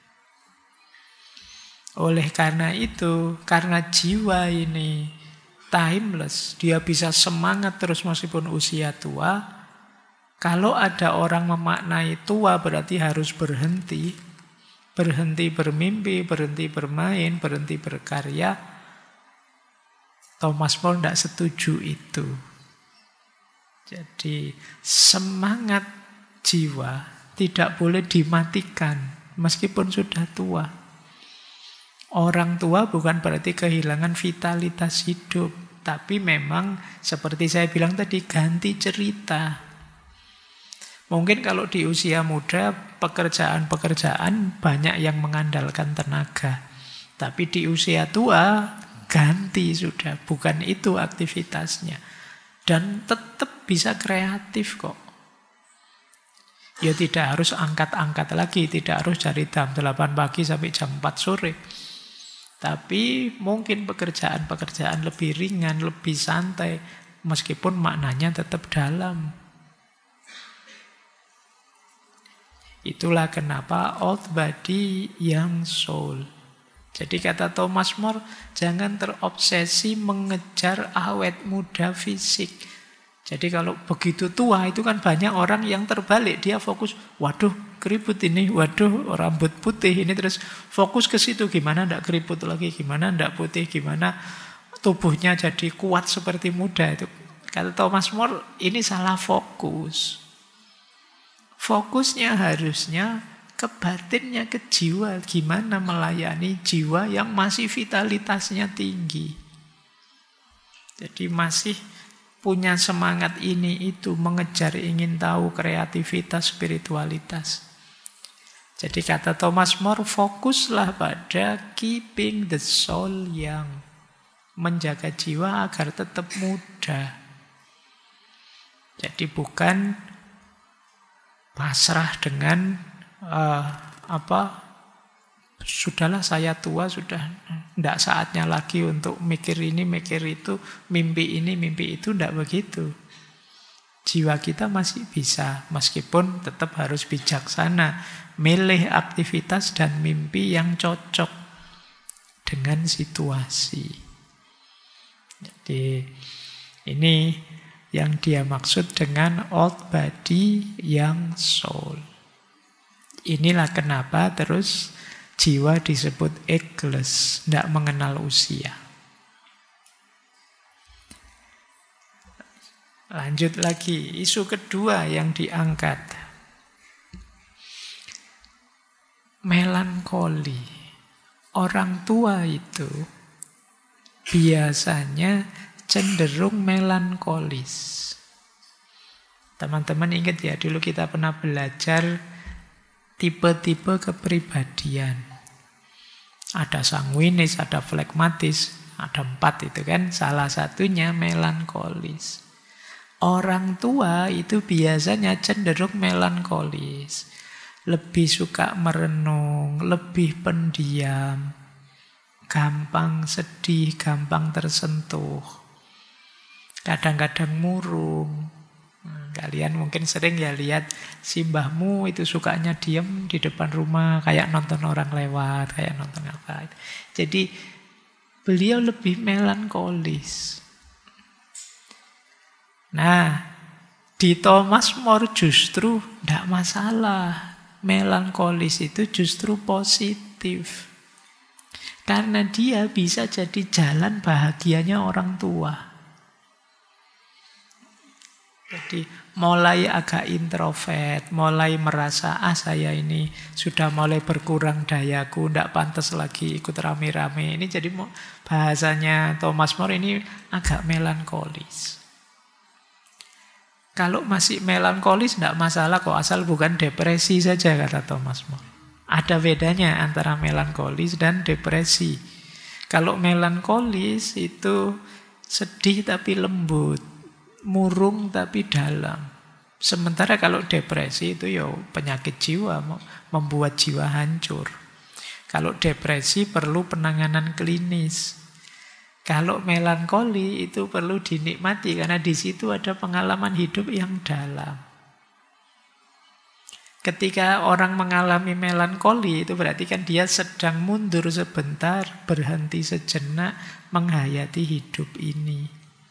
Oleh karena itu, karena jiwa ini timeless, dia bisa semangat terus meskipun usia tua. Kalau ada orang memaknai tua berarti harus berhenti. Berhenti bermimpi, berhenti bermain, berhenti berkarya. Thomas More tidak setuju itu. Jadi semangat jiwa tidak boleh dimatikan meskipun sudah tua. Orang tua bukan berarti kehilangan vitalitas hidup, tapi memang seperti saya bilang tadi, ganti cerita. Mungkin kalau di usia muda pekerjaan-pekerjaan banyak yang mengandalkan tenaga. Tapi di usia tua ganti sudah, bukan itu aktivitasnya. Dan tetap bisa kreatif kok. Ya tidak harus angkat-angkat lagi, tidak harus dari jam 8 pagi sampai jam 4 sore. Tapi mungkin pekerjaan-pekerjaan lebih ringan, lebih santai, meskipun maknanya tetap dalam. Itulah kenapa old body, young soul. Jadi kata Thomas More, jangan terobsesi mengejar awet muda fisik. Jadi kalau begitu tua itu kan banyak orang yang terbalik. Dia fokus, waduh keriput ini, waduh rambut putih ini. Terus fokus ke situ, gimana ndak keriput lagi, gimana ndak putih, gimana tubuhnya jadi kuat seperti muda. Itu kata Thomas More, ini salah fokus. Fokusnya harusnya ke batinnya, ke jiwa. Gimana melayani jiwa yang masih vitalitasnya tinggi. Jadi masih punya semangat ini itu, mengejar ingin tahu, kreativitas, spiritualitas. Jadi kata Thomas More, fokuslah pada keeping the soul young. Menjaga jiwa agar tetap muda. Jadi bukan pasrah dengan sudahlah saya tua, sudah tidak saatnya lagi untuk mikir ini, mikir itu, mimpi ini, mimpi itu, tidak begitu. Jiwa kita masih bisa, meskipun tetap harus bijaksana, milih aktivitas dan mimpi yang cocok dengan situasi. Jadi ini yang dia maksud dengan old body, young soul. Inilah kenapa terus jiwa disebut ageless, tidak mengenal usia. Lanjut lagi, isu kedua yang diangkat. Melankoli. Orang tua itu biasanya cenderung melankolis. Teman-teman ingat ya, dulu kita pernah belajar tipe-tipe kepribadian. Ada sanguinis, ada flegmatis, ada 4 itu kan. Salah satunya melankolis. Orang tua itu biasanya cenderung melankolis. Lebih suka merenung, lebih pendiam, gampang sedih, gampang tersentuh. Kadang-kadang murung. Kalian mungkin sering ya lihat si mbahmu itu sukanya diem di depan rumah, kayak nonton orang lewat, kayak nonton apa. Jadi beliau lebih melankolis. Nah, di Thomas More justru tidak masalah. Melankolis itu justru positif. Karena dia bisa jadi jalan bahagianya orang tua. Jadi mulai agak introvert, mulai merasa saya ini sudah mulai berkurang dayaku, tidak pantas lagi ikut rame-rame. Ini jadi bahasanya Thomas More ini agak melankolis. Kalau masih melankolis tidak masalah kok, asal bukan depresi saja, kata Thomas More. Ada bedanya antara melankolis dan depresi. Kalau melankolis itu sedih tapi lembut, murung tapi dalam. Sementara kalau depresi itu ya penyakit jiwa, membuat jiwa hancur. Kalau depresi perlu penanganan klinis. Kalau melankoli itu perlu dinikmati karena di situ ada pengalaman hidup yang dalam. Ketika orang mengalami melankoli itu berarti kan dia sedang mundur sebentar, berhenti sejenak, menghayati hidup ini.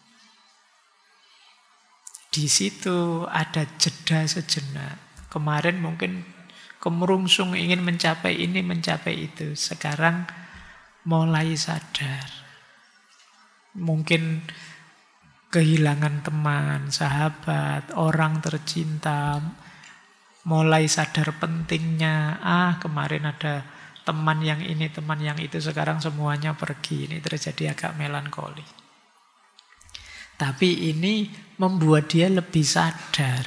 Di situ ada jeda sejenak. Kemarin mungkin kemerungsung ingin mencapai ini, mencapai itu. Sekarang mulai sadar. Mungkin kehilangan teman, sahabat, orang tercinta, mulai sadar pentingnya, kemarin ada teman yang ini, teman yang itu, sekarang semuanya pergi. Ini terjadi agak melankoli. Tapi ini membuat dia lebih sadar.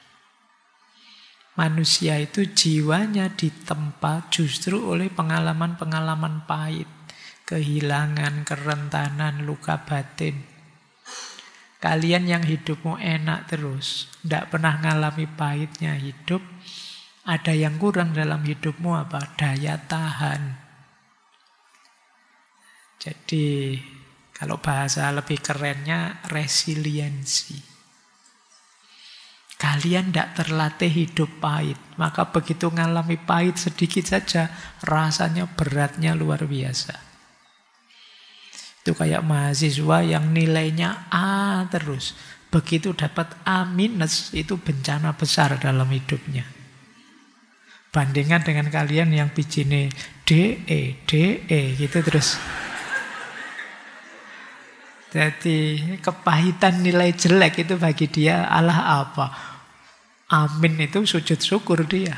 Manusia itu jiwanya ditempa justru oleh pengalaman-pengalaman pahit. Kehilangan, kerentanan, luka batin. Kalian yang hidupmu enak terus, tidak pernah ngalami pahitnya hidup, ada yang kurang dalam hidupmu apa? Daya tahan. Jadi, kalau bahasa lebih kerennya, resiliensi. Kalian tidak terlatih hidup pahit, maka begitu ngalami pahit sedikit saja, rasanya beratnya luar biasa. Itu kayak mahasiswa yang nilainya A terus. Begitu dapat A minus, itu bencana besar dalam hidupnya. Bandingkan dengan kalian yang bijine DE gitu terus. Jadi kepahitan nilai jelek itu bagi dia Allah apa? Amin itu sujud syukur dia.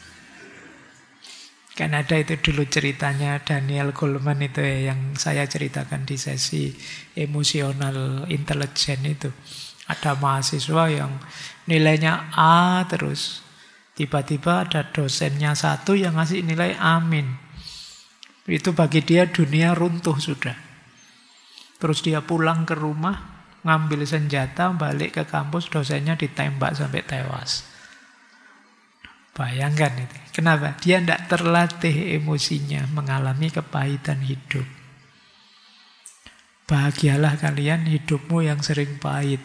Kan ada itu dulu ceritanya Daniel Goleman itu ya, yang saya ceritakan di sesi emosional intelijen itu. Ada mahasiswa yang nilainya A terus. Tiba-tiba ada dosennya satu yang ngasih nilai amin. Itu bagi dia dunia runtuh sudah. Terus dia pulang ke rumah, ngambil senjata, balik ke kampus, dosennya ditembak sampai tewas. Bayangkan itu. Kenapa? Dia tidak terlatih emosinya mengalami kepahitan hidup. Bahagialah kalian hidupmu yang sering pahit.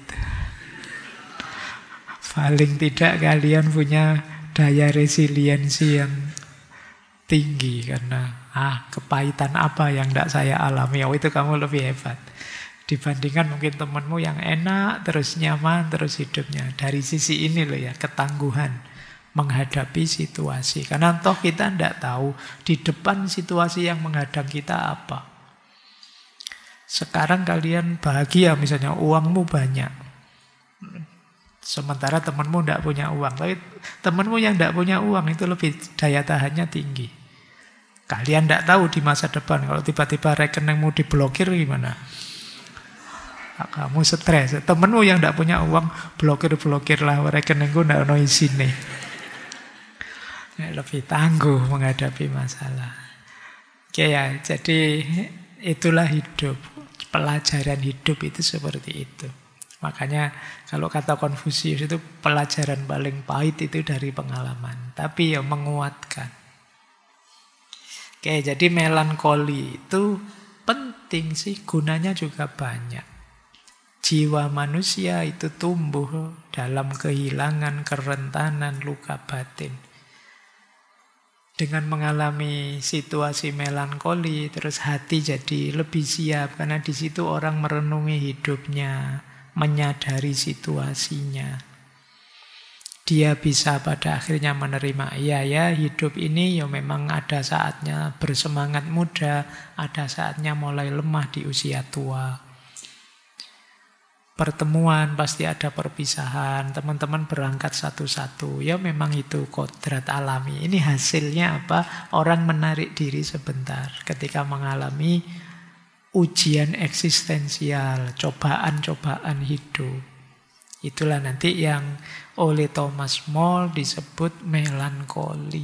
Paling tidak kalian punya daya resiliensi yang tinggi. Karena kepahitan apa yang tidak saya alami, itu kamu lebih hebat. Dibandingkan mungkin temanmu yang enak, terus nyaman, terus hidupnya. Dari sisi ini loh ya, ketangguhan menghadapi situasi. Karena toh kita tidak tahu di depan situasi yang menghadang kita apa. Sekarang kalian bahagia misalnya uangmu banyak. Sementara temanmu tidak punya uang. Tapi temanmu yang tidak punya uang itu lebih daya tahannya tinggi. Kalian tidak tahu di masa depan kalau tiba-tiba rekeningmu diblokir gimana. Kamu stres. Temanmu yang tidak punya uang blokir lah rekeningku tidak ada isine. Lebih tangguh menghadapi masalah. Oke ya, jadi itulah hidup. Pelajaran hidup itu seperti itu. Makanya kalau kata Konfusius itu pelajaran paling pahit itu dari pengalaman. Tapi ya menguatkan. Oke, jadi melankoli itu penting sih, gunanya juga banyak. Jiwa manusia itu tumbuh dalam kehilangan, kerentanan, luka batin. Dengan mengalami situasi melankoli, terus hati jadi lebih siap. Karena di situ orang merenungi hidupnya, menyadari situasinya. Dia bisa pada akhirnya menerima, iya ya hidup ini ya memang ada saatnya bersemangat muda, ada saatnya mulai lemah di usia tua. Pertemuan pasti ada perpisahan, teman-teman berangkat satu-satu. Ya memang itu kodrat alami. Ini hasilnya apa? Orang menarik diri sebentar ketika mengalami ujian eksistensial, cobaan-cobaan hidup. Itulah nanti yang oleh Thomas More disebut melankoli.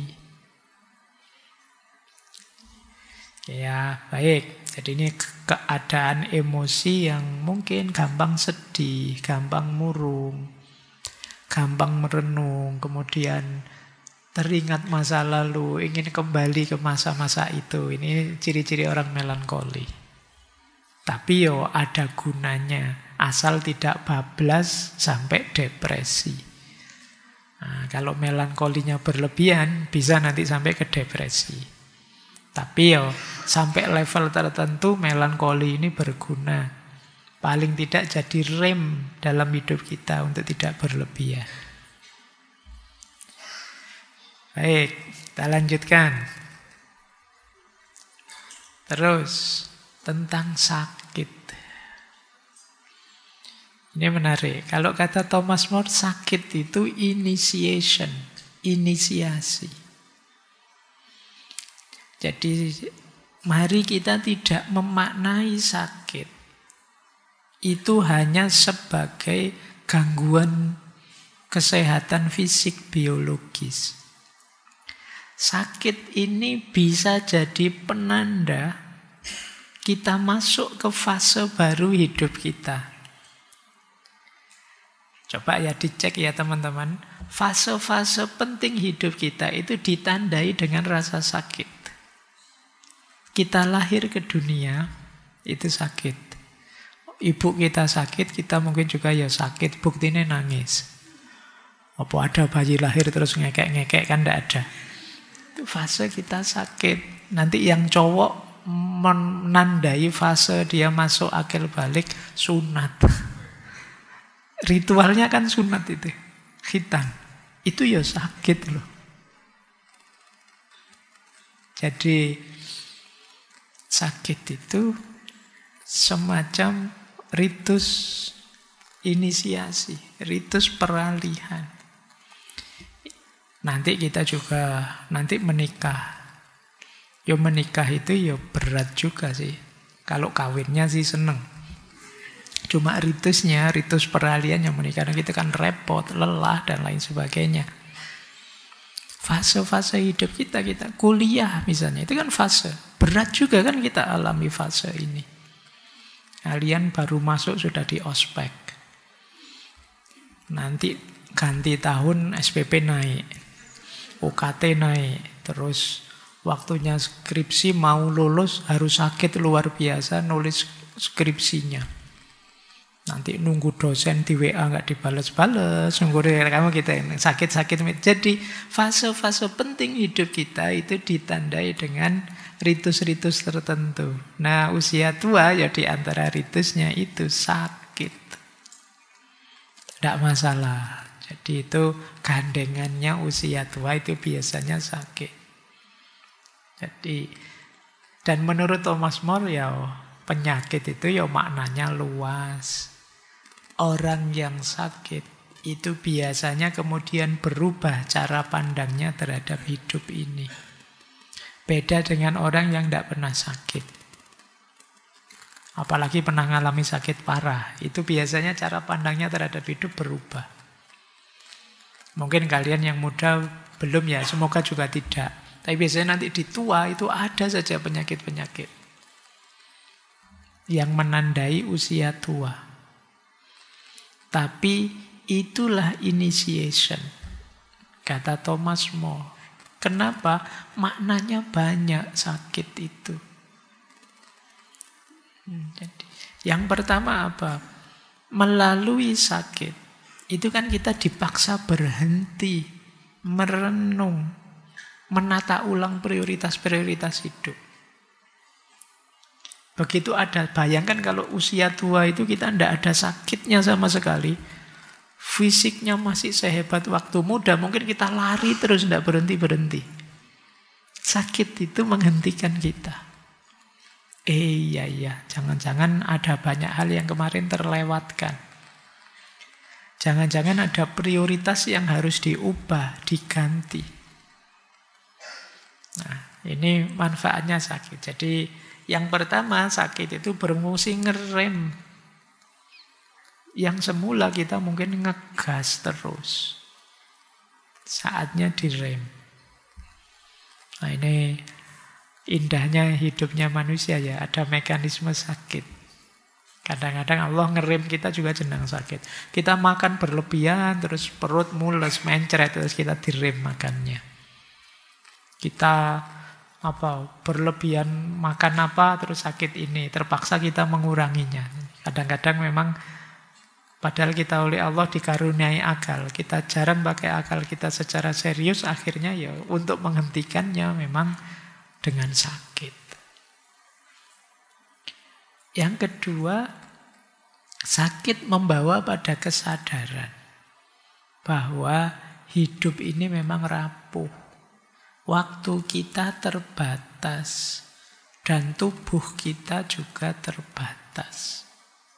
Ya, baik. Jadi ini keadaan emosi yang mungkin gampang sedih, gampang murung, gampang merenung, kemudian teringat masa lalu, ingin kembali ke masa-masa itu. Ini ciri-ciri orang melankoli. Tapi yo ada gunanya, asal tidak bablas sampai depresi. Nah, kalau melankolinya berlebihan, bisa nanti sampai ke depresi. Tapi yo sampai level tertentu melankoli ini berguna. Paling tidak jadi rem dalam hidup kita untuk tidak berlebihan. Baik, kita lanjutkan. Terus tentang sakit. Ini menarik. Kalau kata Thomas More, sakit itu initiation, inisiasi. Jadi mari kita tidak memaknai sakit itu hanya sebagai gangguan kesehatan fisik biologis. Sakit ini bisa jadi penanda kita masuk ke fase baru hidup kita. Coba ya dicek ya teman-teman. Fase-fase penting hidup kita itu ditandai dengan rasa sakit. Kita lahir ke dunia, itu sakit. Ibu kita sakit, kita mungkin juga ya sakit. Buktinya nangis. Apa ada bayi lahir terus ngekek-ngekek, kan tidak ada. Itu fase kita sakit. Nanti yang cowok menandai fase dia masuk akil balik, sunat. Ritualnya kan sunat itu. Khitan. Itu ya sakit loh. Jadi sakit itu semacam ritus inisiasi, ritus peralihan. Nanti kita juga nanti menikah. Yo menikah itu yo berat juga sih. Kalau kawinnya sih seneng. Cuma ritusnya, ritus peralihan yang menikah itu kan repot, lelah dan lain sebagainya. Fase-fase hidup kita kuliah misalnya, itu kan fase. Berat juga kan kita alami fase ini. Kalian baru masuk sudah di ospek. Nanti ganti tahun SPP naik. UKT naik. Terus waktunya skripsi mau lulus harus sakit luar biasa nulis skripsinya. Nanti nunggu dosen di WA nggak dibales-bales, nunggu kamu kita sakit-sakit. Jadi fase-fase penting hidup kita itu ditandai dengan ritus-ritus tertentu. Nah usia tua ya di antara ritusnya itu sakit. Tidak masalah. Jadi itu gandengannya usia tua itu biasanya sakit. Jadi dan menurut Thomas More ya penyakit itu ya maknanya luas. Orang yang sakit itu biasanya kemudian berubah cara pandangnya terhadap hidup ini. Beda dengan orang yang tidak pernah sakit. Apalagi pernah mengalami sakit parah. Itu biasanya cara pandangnya terhadap hidup berubah. Mungkin kalian yang muda belum ya, semoga juga tidak. Tapi biasanya nanti di tua itu ada saja penyakit-penyakit yang menandai usia tua. Tapi itulah initiation, kata Thomas More. Kenapa? Maknanya banyak sakit itu. Jadi, yang pertama apa? melalui sakit, itu kan kita dipaksa berhenti, merenung, menata ulang prioritas-prioritas hidup. Begitu ada, bayangkan kalau usia tua itu kita tidak ada sakitnya sama sekali. Fisiknya masih sehebat waktu muda, mungkin kita lari terus tidak berhenti-berhenti. Sakit itu menghentikan kita. Iya, jangan-jangan ada banyak hal yang kemarin terlewatkan. Jangan-jangan ada prioritas yang harus diubah, diganti. Nah, ini manfaatnya sakit. Jadi yang pertama, sakit itu berfungsi ngerem. Yang semula kita mungkin ngegas terus. Saatnya direm. Nah, ini indahnya hidupnya manusia ya, ada mekanisme sakit. Kadang-kadang Allah ngerem kita juga jenang sakit. Kita makan berlebihan, terus perut mules, mencret, terus kita direm makannya. Kita berlebihan makan terus sakit ini, terpaksa kita menguranginya. Kadang-kadang memang padahal kita oleh Allah dikaruniai akal, kita jarang pakai akal kita secara serius, akhirnya ya untuk menghentikannya memang dengan sakit. Yang kedua, sakit membawa pada kesadaran bahwa hidup ini memang rapuh. Waktu kita terbatas dan tubuh kita juga terbatas.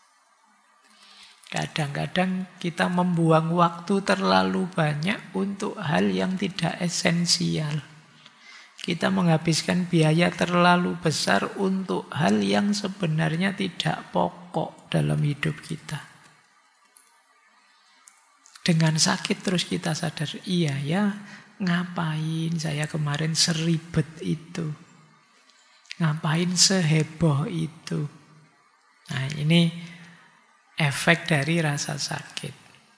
Kadang-kadang kita membuang waktu terlalu banyak untuk hal yang tidak esensial. Kita menghabiskan biaya terlalu besar untuk hal yang sebenarnya tidak pokok dalam hidup kita. Dengan sakit terus kita sadar, iya ya, ngapain saya kemarin seribet itu? Ngapain seheboh itu? Nah, ini efek dari rasa sakit.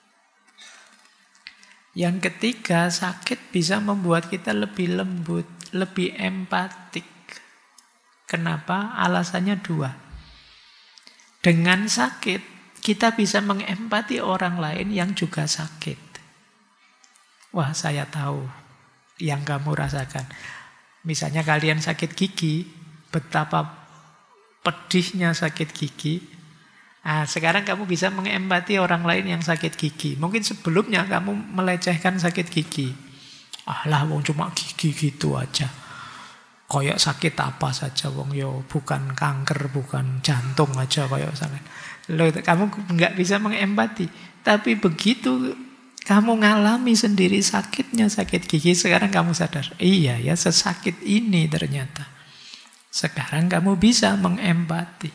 Yang ketiga, sakit bisa membuat kita lebih lembut, lebih empatik. Kenapa? Alasannya dua. Dengan sakit, kita bisa mengempati orang lain yang juga sakit. Wah, saya tahu yang kamu rasakan. Misalnya kalian sakit gigi, betapa pedihnya sakit gigi. Nah, sekarang kamu bisa mengempati orang lain yang sakit gigi. Mungkin sebelumnya kamu melecehkan sakit gigi. Alah, wong cuma gigi gitu aja. Kayak sakit apa saja, wong yo bukan kanker, bukan jantung aja kayak sakit. Loh, kamu nggak bisa mengempati. Tapi begitu kamu ngalami sendiri sakitnya sakit gigi, sekarang kamu sadar, iya ya, sesakit ini ternyata. Sekarang kamu bisa mengempati.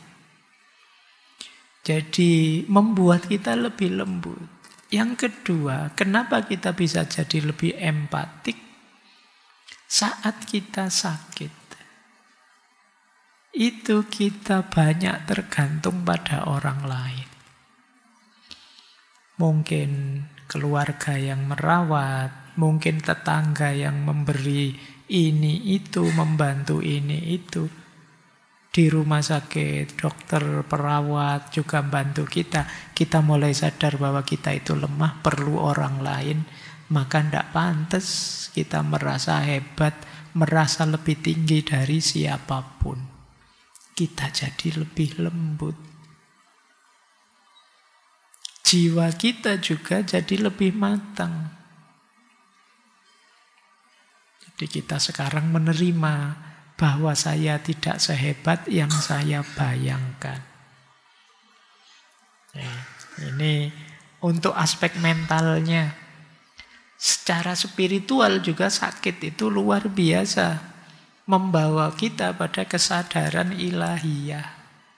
Jadi membuat kita lebih lembut. Yang kedua, kenapa kita bisa jadi lebih empatik? Saat kita sakit, itu kita banyak tergantung pada orang lain. Mungkin keluarga yang merawat, mungkin tetangga yang memberi ini itu, membantu ini itu. Di rumah sakit, dokter, perawat juga membantu kita. Kita mulai sadar bahwa kita itu lemah, perlu orang lain. Maka tidak pantas kita merasa hebat, merasa lebih tinggi dari siapapun. Kita jadi lebih lembut. Jiwa kita juga jadi lebih matang. Jadi kita sekarang menerima bahwa saya tidak sehebat yang saya bayangkan. Ini untuk aspek mentalnya. Secara spiritual juga sakit itu luar biasa. Membawa kita pada kesadaran ilahiyah.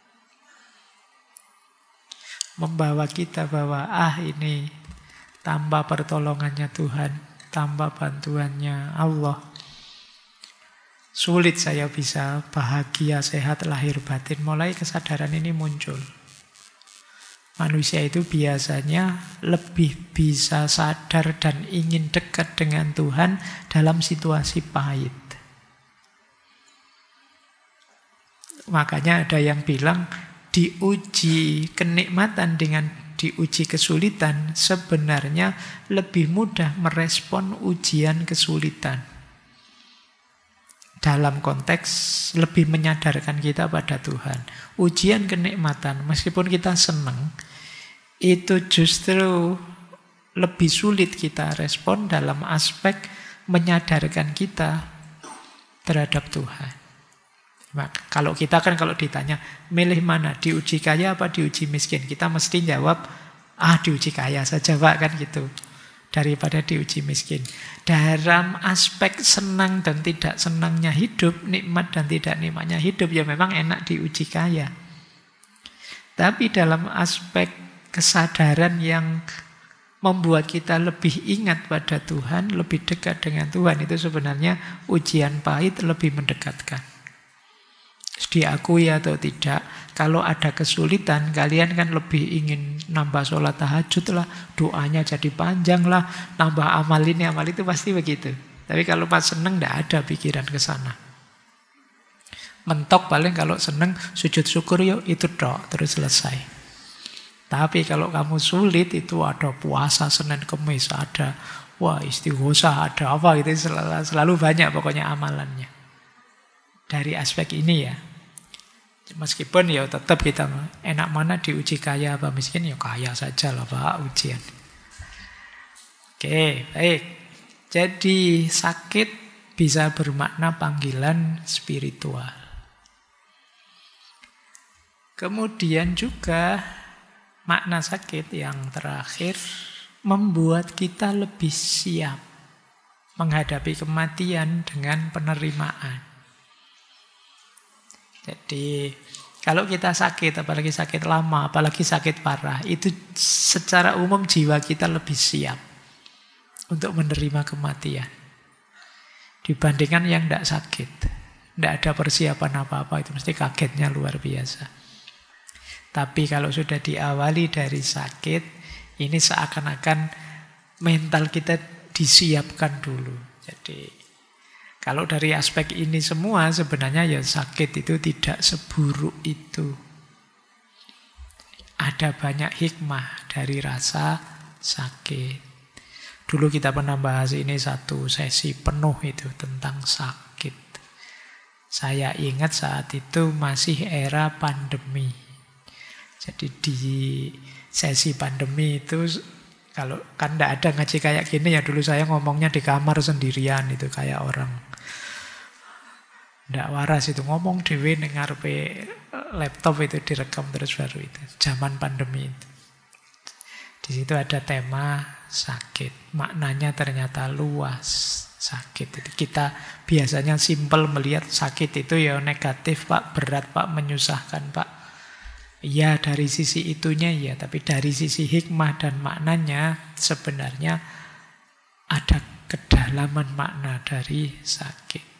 Membawa kita bahwa ini tanpa pertolongannya Tuhan, tanpa bantuannya Allah, sulit saya bisa bahagia, sehat, lahir batin. Mulai kesadaran ini muncul. Manusia itu biasanya lebih bisa sadar dan ingin dekat dengan Tuhan dalam situasi pahit. Makanya ada yang bilang diuji kenikmatan dengan diuji kesulitan sebenarnya lebih mudah merespon ujian kesulitan. Dalam konteks lebih menyadarkan kita pada Tuhan. Ujian kenikmatan, meskipun kita senang, itu justru lebih sulit kita respon dalam aspek menyadarkan kita terhadap Tuhan. Kalau kita kan kalau ditanya, milih mana, diuji kaya apa diuji miskin? Kita mesti jawab, diuji kaya saja Pak, kan gitu. Daripada diuji miskin. Dalam aspek senang dan tidak senangnya hidup, nikmat dan tidak nikmatnya hidup, ya memang enak diuji kaya. Tapi dalam aspek kesadaran yang membuat kita lebih ingat pada Tuhan, lebih dekat dengan Tuhan, itu sebenarnya ujian pahit lebih mendekatkan. Diakui atau tidak, kalau ada kesulitan, kalian kan lebih ingin nambah sholat tahajud lah, doanya jadi panjang lah, nambah amal ini, amal itu, pasti begitu. Tapi kalau pas seneng, tidak ada pikiran ke sana. Mentok paling kalau seneng, sujud syukur yuk, itu dok, terus selesai. Tapi kalau kamu sulit, itu ada puasa Senin Kemis, ada istighosah, ada apa gitu, selalu banyak pokoknya amalannya. Dari aspek ini ya. Meskipun ya tetap kita enak mana diuji kaya apa miskin, ya kaya saja lah Pak ujian. Oke, baik. Jadi sakit bisa bermakna panggilan spiritual. Kemudian juga makna sakit yang terakhir membuat kita lebih siap menghadapi kematian dengan penerimaan. Jadi kalau kita sakit, apalagi sakit lama, apalagi sakit parah, itu secara umum jiwa kita lebih siap untuk menerima kematian dibandingkan yang tidak sakit. Tidak ada persiapan apa-apa, itu mesti kagetnya luar biasa. Tapi kalau sudah diawali dari sakit, ini seakan-akan mental kita disiapkan dulu. Jadi kalau dari aspek ini semua, sebenarnya ya sakit itu tidak seburuk itu. Ada banyak hikmah dari rasa sakit. Dulu kita pernah bahas ini satu sesi penuh itu tentang sakit. Saya ingat saat itu masih era pandemi. Jadi di sesi pandemi itu, kalau kan tidak ada ngaji kayak gini ya, dulu saya ngomongnya di kamar sendirian itu kayak orang ndak waras itu, ngomong dhewe ning ngarepe laptop itu direkam terus baru itu. Zaman pandemi itu. Di situ ada tema sakit. Maknanya ternyata luas sakit itu. Kita biasanya simpel melihat sakit itu ya negatif Pak, berat Pak, menyusahkan Pak. Ya dari sisi itunya ya, tapi dari sisi hikmah dan maknanya sebenarnya ada kedalaman makna dari sakit.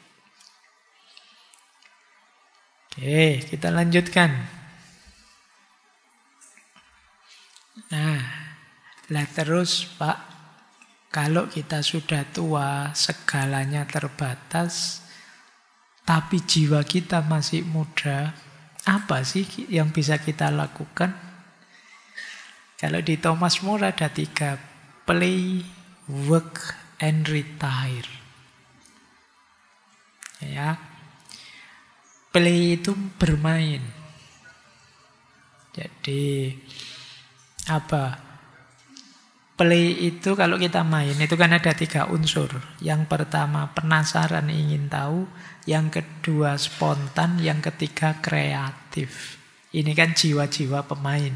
Oke, kita lanjutkan. Nah, terus Pak, kalau kita sudah tua, segalanya terbatas, tapi jiwa kita masih muda, apa sih yang bisa kita lakukan? Kalau di Thomas More ada 3, play, work, and retire. Ya. Play itu bermain. Jadi apa? Play itu kalau kita main itu kan ada 3 unsur. Yang pertama penasaran, ingin tahu. Yang kedua spontan. Yang ketiga kreatif. Ini kan jiwa-jiwa pemain.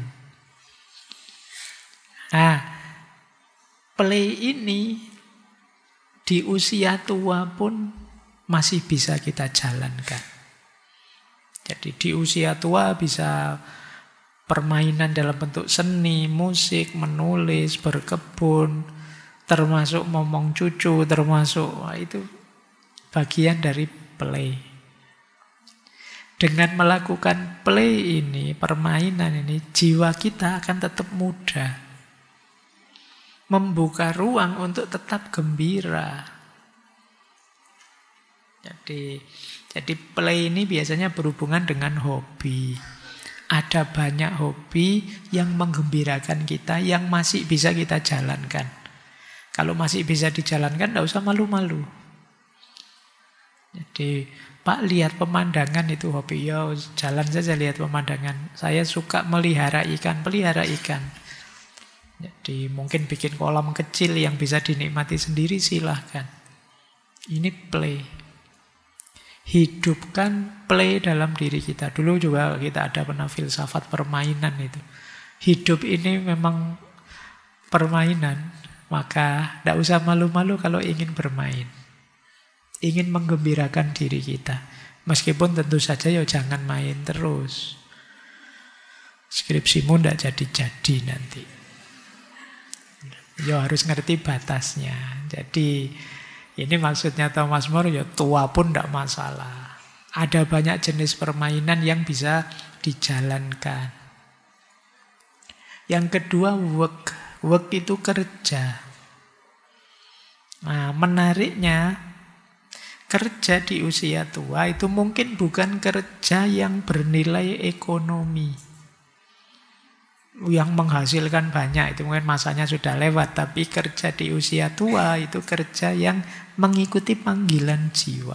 Nah, play ini di usia tua pun masih bisa kita jalankan. Jadi di usia tua bisa permainan dalam bentuk seni, musik, menulis, berkebun, termasuk ngomong cucu, termasuk itu bagian dari play. Dengan melakukan play ini, permainan ini, jiwa kita akan tetap muda. Membuka ruang untuk tetap gembira. Jadi play ini biasanya berhubungan dengan hobi. Ada banyak hobi yang menggembirakan kita, yang masih bisa kita jalankan. Kalau masih bisa dijalankan, tidak usah malu-malu. Jadi, Pak, lihat pemandangan itu hobi. Ya, jalan saja lihat pemandangan. Saya suka melihara ikan, pelihara ikan. Jadi, mungkin bikin kolam kecil yang bisa dinikmati sendiri, silahkan. Ini play. Hidupkan play dalam diri kita. Dulu juga kita ada pernah filsafat permainan itu. Hidup ini memang permainan. Maka tidak usah malu-malu kalau ingin bermain. Ingin menggembirakan diri kita. Meskipun tentu saja ya jangan main terus. Skripsimu tidak jadi-jadi nanti. Ya harus ngerti batasnya. Jadi ini maksudnya Thomas More, ya tua pun tidak masalah. Ada banyak jenis permainan yang bisa dijalankan. Yang kedua, work. Work itu kerja. Nah, menariknya, kerja di usia tua itu mungkin bukan kerja yang bernilai ekonomi, yang menghasilkan banyak, itu mungkin masanya sudah lewat. Tapi kerja di usia tua itu kerja yang mengikuti panggilan jiwa.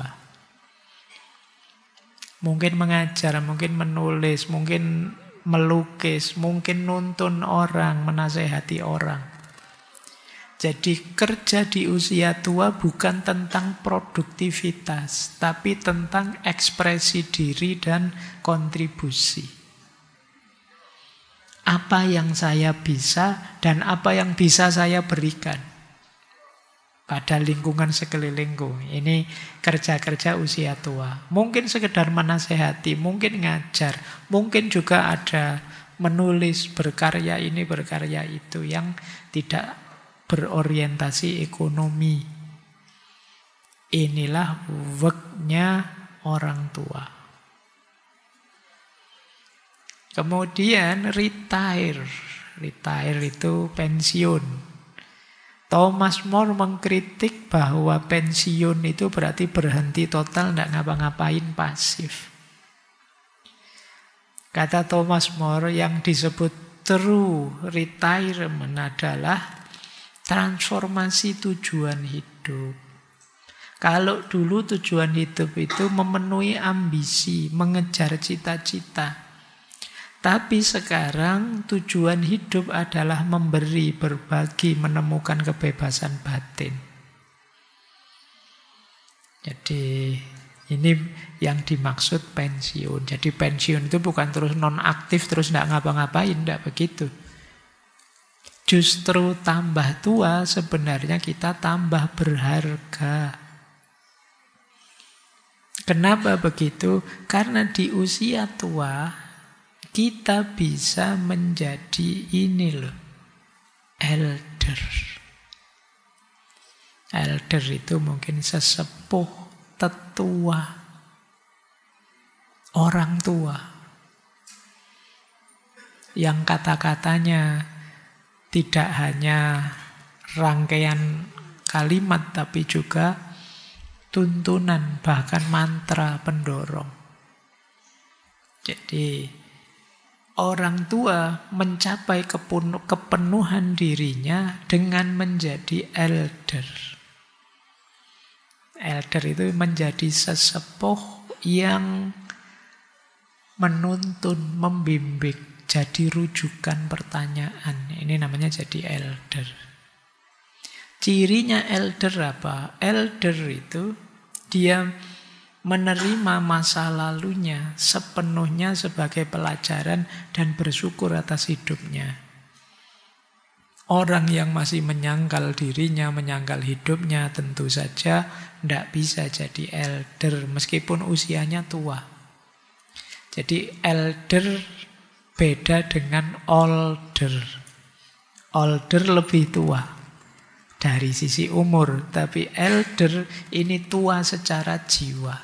Mungkin mengajar, mungkin menulis, mungkin melukis, mungkin nuntun orang, menasehati orang. Jadi kerja di usia tua bukan tentang produktivitas, tapi tentang ekspresi diri dan kontribusi. Apa yang saya bisa dan apa yang bisa saya berikan pada lingkungan sekelilingku. Ini kerja-kerja usia tua. Mungkin sekedar menasehati, mungkin ngajar, mungkin juga ada menulis, berkarya ini, berkarya itu yang tidak berorientasi ekonomi. Inilah work-nya orang tua. Kemudian retire. Retire itu pensiun. Thomas More mengkritik bahwa pensiun itu berarti berhenti total, tidak ngapa-ngapain, pasif. Kata Thomas More, yang disebut true retirement adalah transformasi tujuan hidup. Kalau dulu tujuan hidup itu memenuhi ambisi, mengejar cita-cita. Tapi sekarang tujuan hidup adalah memberi, berbagi, menemukan kebebasan batin. Jadi ini yang dimaksud pensiun. Jadi pensiun itu bukan terus nonaktif, terus tidak ngapa-ngapain, tidak begitu. Justru tambah tua sebenarnya kita tambah berharga. Kenapa begitu? Karena di usia tua kita bisa menjadi ini loh, elder. Elder itu mungkin sesepuh, tetua, orang tua. Yang kata-katanya tidak hanya rangkaian kalimat, tapi juga tuntunan, bahkan mantra pendorong. Jadi orang tua mencapai kepenuhan dirinya dengan menjadi elder. Elder itu menjadi sesepuh yang menuntun, membimbing, jadi rujukan pertanyaan. Ini namanya jadi elder. Cirinya elder apa? Elder itu dia menerima masa lalunya sepenuhnya sebagai pelajaran dan bersyukur atas hidupnya. Orang yang masih menyangkal dirinya, menyangkal hidupnya, tentu saja tidak bisa jadi elder meskipun usianya tua. Jadi elder beda dengan older. Older lebih tua dari sisi umur, tapi elder ini tua secara jiwa.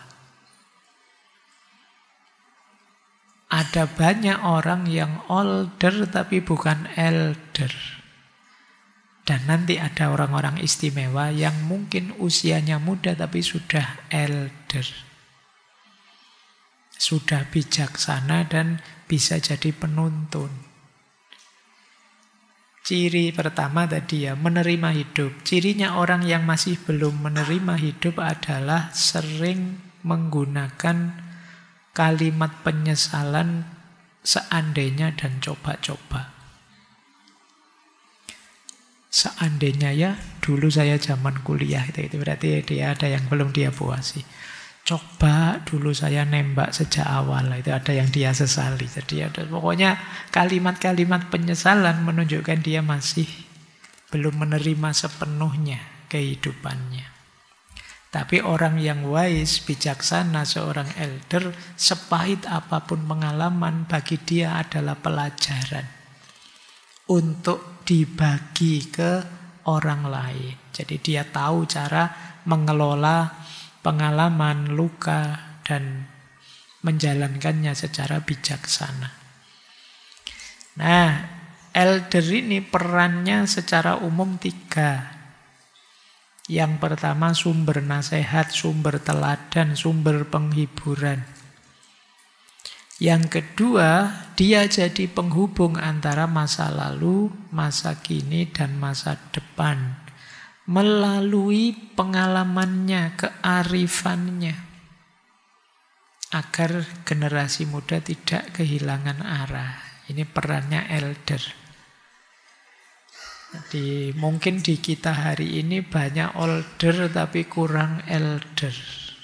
Ada banyak orang yang older tapi bukan elder. Dan nanti ada orang-orang istimewa yang mungkin usianya muda tapi sudah elder. sudah bijaksana dan bisa jadi penuntun. Ciri pertama tadi ya, menerima hidup. Cirinya orang yang masih belum menerima hidup adalah sering menggunakan kalimat penyesalan seandainya dan coba-coba. Seandainya ya, dulu saya zaman kuliah itu berarti dia ada yang belum dia puasi. Coba dulu saya nembak sejak awal, itu ada yang dia sesali. Jadi ada pokoknya kalimat-kalimat penyesalan menunjukkan dia masih belum menerima sepenuhnya kehidupannya. Tapi orang yang wise, bijaksana, seorang elder, sepahit apapun pengalaman bagi dia adalah pelajaran untuk dibagi ke orang lain. Jadi dia tahu cara mengelola pengalaman, luka, dan menjalankannya secara bijaksana. Nah, elder ini perannya secara umum 3. Yang pertama sumber nasihat, sumber teladan, sumber penghiburan. Yang kedua, dia jadi penghubung antara masa lalu, masa kini, dan masa depan. Melalui pengalamannya, kearifannya. Agar generasi muda tidak kehilangan arah. Ini perannya elder. Jadi mungkin di kita hari ini banyak older tapi kurang elder.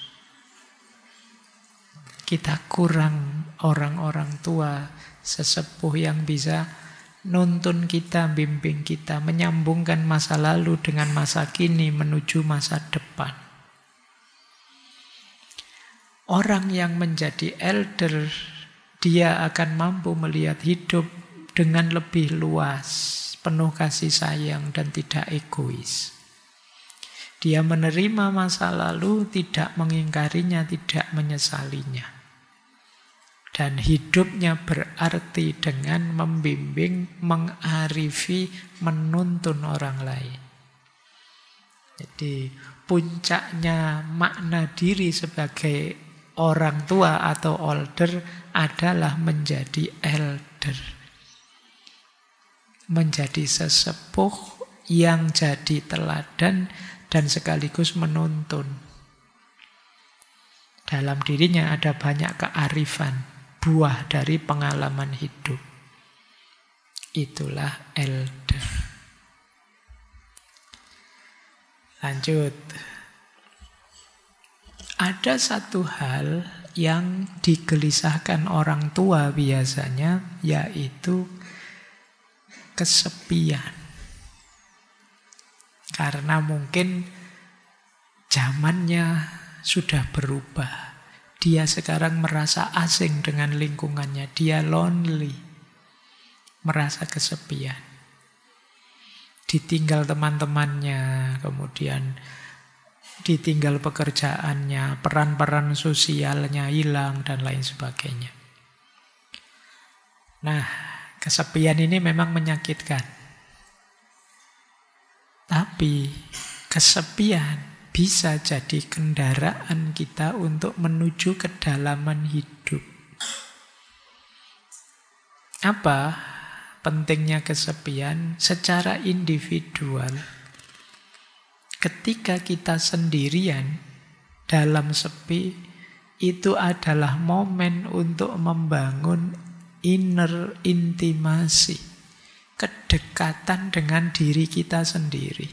Kita kurang orang-orang tua, sesepuh yang bisa nuntun kita, bimbing kita, menyambungkan masa lalu dengan masa kini menuju masa depan. Orang yang menjadi elder, dia akan mampu melihat hidup dengan lebih luas, penuh kasih sayang dan tidak egois. Dia menerima masa lalu, tidak mengingkarinya, tidak menyesalinya. Dan hidupnya berarti dengan membimbing, mengarifi, menuntun orang lain. Jadi puncaknya makna diri sebagai orang tua atau older adalah menjadi elder. Menjadi sesepuh yang jadi teladan dan sekaligus menuntun. Dalam dirinya ada banyak kearifan, buah dari pengalaman hidup. Itulah elder. Lanjut. Ada satu hal yang digelisahkan orang tua biasanya, yaitu kesepian. Karena mungkin zamannya sudah berubah. Dia sekarang merasa asing dengan lingkungannya. Dia lonely. Merasa kesepian. Ditinggal teman-temannya. Kemudian ditinggal pekerjaannya. Peran-peran sosialnya hilang dan lain sebagainya. Nah, kesepian ini memang menyakitkan. Tapi kesepian bisa jadi kendaraan kita untuk menuju kedalaman hidup. Apa pentingnya kesepian? Secara individual, ketika kita sendirian dalam sepi, itu adalah momen untuk membangun inner intimasi, kedekatan dengan diri kita sendiri.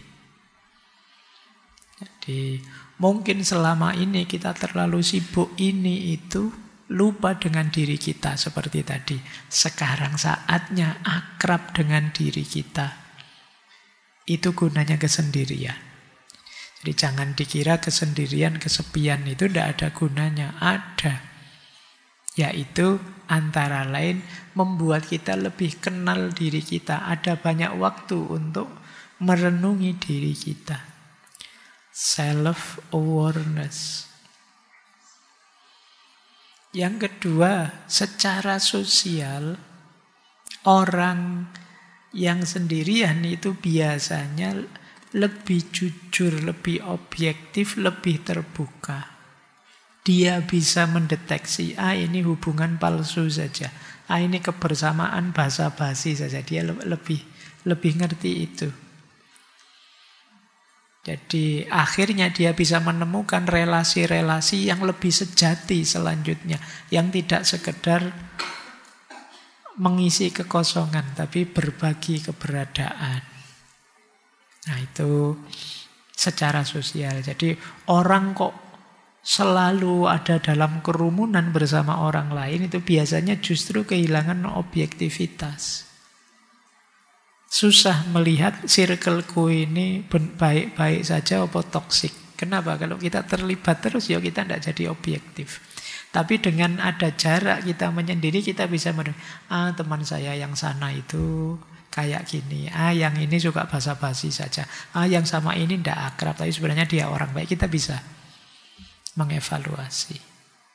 Jadi mungkin selama ini kita terlalu sibuk ini itu, lupa dengan diri kita seperti tadi. Sekarang saatnya akrab dengan diri kita. Itu gunanya kesendirian. Jadi jangan dikira kesendirian, kesepian itu tidak ada gunanya. Ada. Yaitu antara lain membuat kita lebih kenal diri kita. Ada banyak waktu untuk merenungi diri kita. Self-awareness. Yang kedua, secara sosial, orang yang sendirian itu biasanya lebih jujur, lebih objektif, lebih terbuka. Dia bisa mendeteksi, ini hubungan palsu saja. Ini kebersamaan basa-basi saja. Dia lebih ngerti itu. Jadi akhirnya dia bisa menemukan relasi-relasi yang lebih sejati selanjutnya. Yang tidak sekedar mengisi kekosongan, tapi berbagi keberadaan. Nah itu secara sosial. Jadi orang kok selalu ada dalam kerumunan bersama orang lain, itu biasanya justru kehilangan objektivitas. Susah melihat circleku ini baik-baik saja atau toksik. Kenapa? Kalau kita terlibat terus, ya kita tidak jadi objektif. Tapi dengan ada jarak kita menyendiri, kita bisa teman saya yang sana itu kayak gini. Yang ini suka basa-basi saja. Yang sama ini tidak akrab, tapi sebenarnya dia orang baik. Kita bisa mengevaluasi.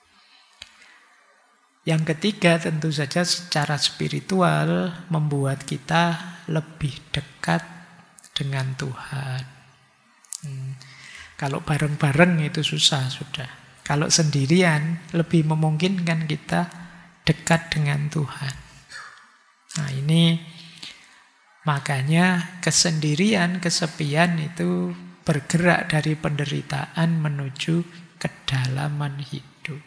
Yang ketiga tentu saja secara spiritual membuat kita lebih dekat dengan Tuhan. Kalau bareng-bareng itu susah sudah. Kalau sendirian lebih memungkinkan kita dekat dengan Tuhan. Nah ini makanya kesendirian, kesepian itu bergerak dari penderitaan menuju kedalaman hidup.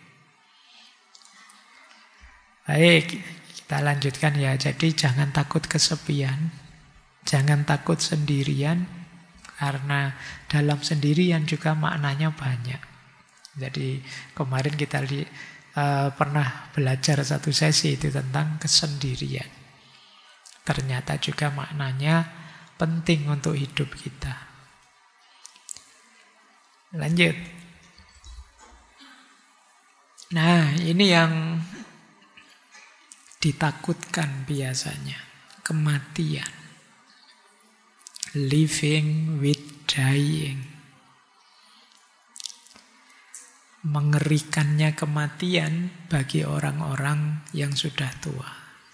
Baik, kita lanjutkan ya. Jadi jangan takut kesepian, jangan takut sendirian, karena dalam sendirian juga maknanya banyak. Jadi kemarin kita pernah belajar satu sesi itu tentang kesendirian. Ternyata juga maknanya penting untuk hidup kita. Lanjut. Nah, ini yang ditakutkan biasanya, kematian. Living with dying. Mengerikannya kematian bagi orang-orang yang sudah tua.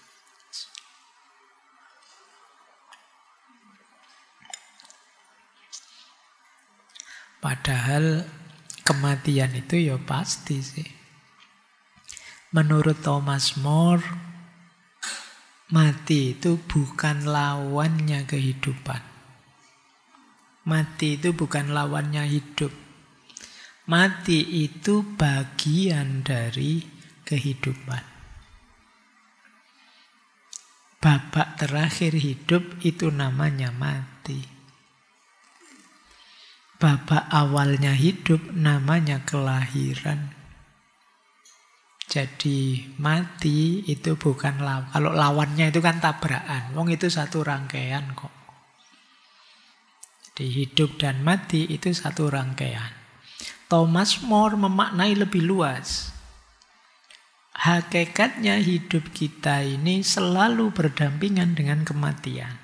Padahal kematian itu ya pasti sih. Menurut Thomas More, mati itu bukan lawannya kehidupan. Mati itu bukan lawannya hidup. Mati itu bagian dari kehidupan. Babak terakhir hidup itu namanya mati. Babak awalnya hidup namanya kelahiran. Jadi mati itu bukan lawan. Kalau lawannya itu kan tabrakan. Wong itu satu rangkaian kok. Jadi hidup dan mati itu satu rangkaian. Thomas More memaknai lebih luas. Hakikatnya hidup kita ini selalu berdampingan dengan kematian.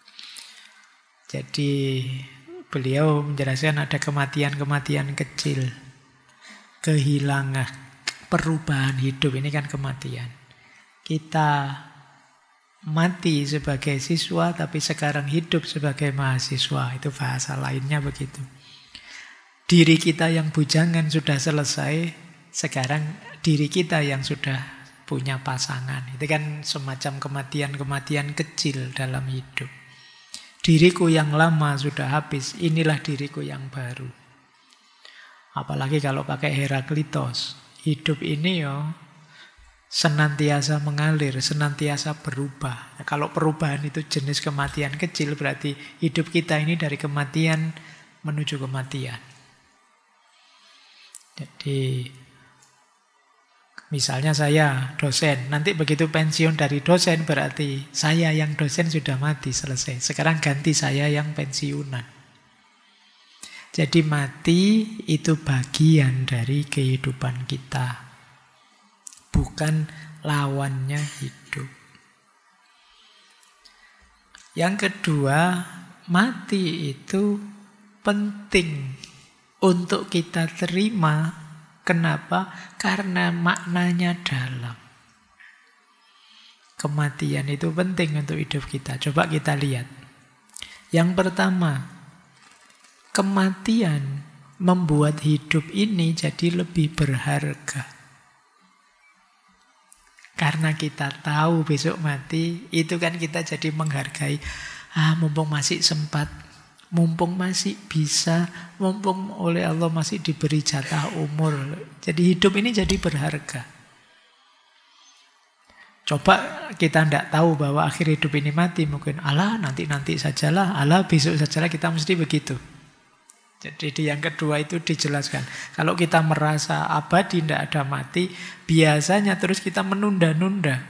Jadi beliau menjelaskan ada kematian-kematian kecil. Kehilangan. Perubahan hidup ini kan kematian. Kita mati sebagai siswa, tapi sekarang hidup sebagai mahasiswa. Itu bahasa lainnya begitu. Diri kita yang bujangan sudah selesai, sekarang diri kita yang sudah punya pasangan. Itu kan semacam kematian-kematian kecil dalam hidup. Diriku yang lama sudah habis, inilah diriku yang baru. Apalagi kalau pakai Heraklitos. Hidup ini ya senantiasa mengalir, senantiasa berubah. Nah, kalau perubahan itu jenis kematian kecil, berarti hidup kita ini dari kematian menuju kematian. Jadi misalnya saya dosen, nanti begitu pensiun dari dosen berarti saya yang dosen sudah mati, selesai. Sekarang ganti saya yang pensiunan. Jadi mati itu bagian dari kehidupan kita. Bukan lawannya hidup. Yang kedua, mati itu penting untuk kita terima. Kenapa? Karena maknanya dalam. Kematian itu penting untuk hidup kita. Coba kita lihat. Yang pertama, kematian membuat hidup ini jadi lebih berharga. Karena kita tahu besok mati, itu kan kita jadi menghargai. Mumpung masih sempat, mumpung masih bisa, mumpung oleh Allah masih diberi jatah umur. Jadi hidup ini jadi berharga. Coba kita tidak tahu bahwa akhir hidup ini mati. Mungkin nanti sajalah, besok sajalah, kita mesti begitu. Jadi di yang kedua itu dijelaskan. Kalau kita merasa abadi, tidak ada mati, biasanya terus kita menunda-nunda.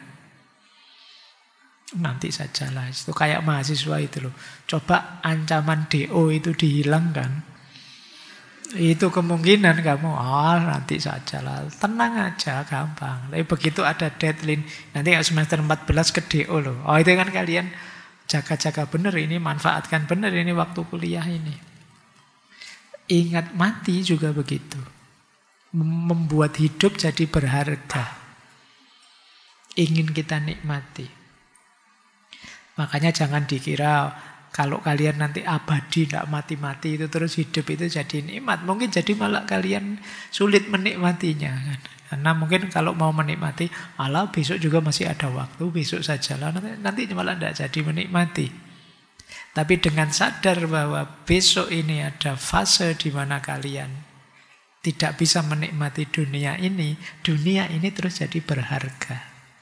Nanti sajalah. Itu kayak mahasiswa itu loh. Coba ancaman DO itu dihilangkan. Itu kemungkinan kamu, nanti sajalah. Tenang aja, gampang. Tapi begitu ada deadline, nanti semester 14 ke DO loh. Itu kan kalian jaga-jaga benar ini, manfaatkan benar ini waktu kuliah ini. Ingat mati juga begitu. Membuat hidup jadi berharga. Ingin kita nikmati. Makanya jangan dikira kalau kalian nanti abadi, tidak mati-mati, itu terus hidup itu jadi nikmat. Mungkin jadi malah kalian sulit menikmatinya. Karena mungkin kalau mau menikmati, besok juga masih ada waktu, besok sajalah. Nanti malah tidak jadi menikmati. Tapi dengan sadar bahwa besok ini ada fase di mana kalian tidak bisa menikmati dunia ini terus jadi berharga.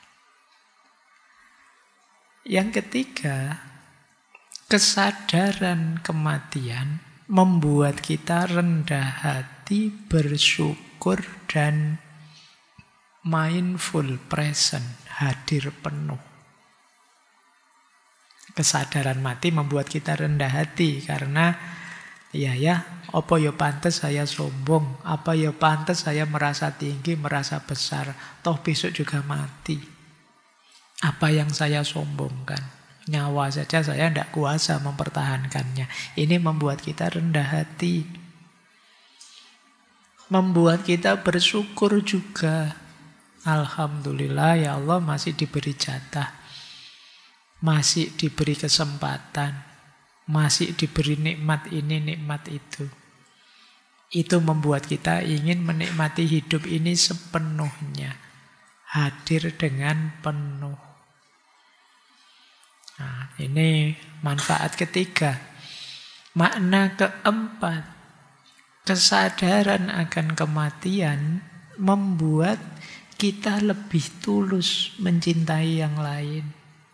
Yang ketiga, kesadaran kematian membuat kita rendah hati, bersyukur, dan mindful, present, hadir penuh. Kesadaran mati membuat kita rendah hati karena apa ya pantas saya sombong, apa ya pantas saya merasa tinggi, merasa besar, toh besok juga mati. Apa yang saya sombongkan? Nyawa saja saya tidak kuasa mempertahankannya. Ini membuat kita rendah hati. Membuat kita bersyukur juga. Alhamdulillah ya Allah masih diberi jatah. Masih diberi kesempatan, masih diberi nikmat ini, nikmat itu. Itu membuat kita ingin menikmati hidup ini sepenuhnya. Hadir dengan penuh. Nah, ini manfaat ketiga. Makna keempat, kesadaran akan kematian membuat kita lebih tulus mencintai yang lain.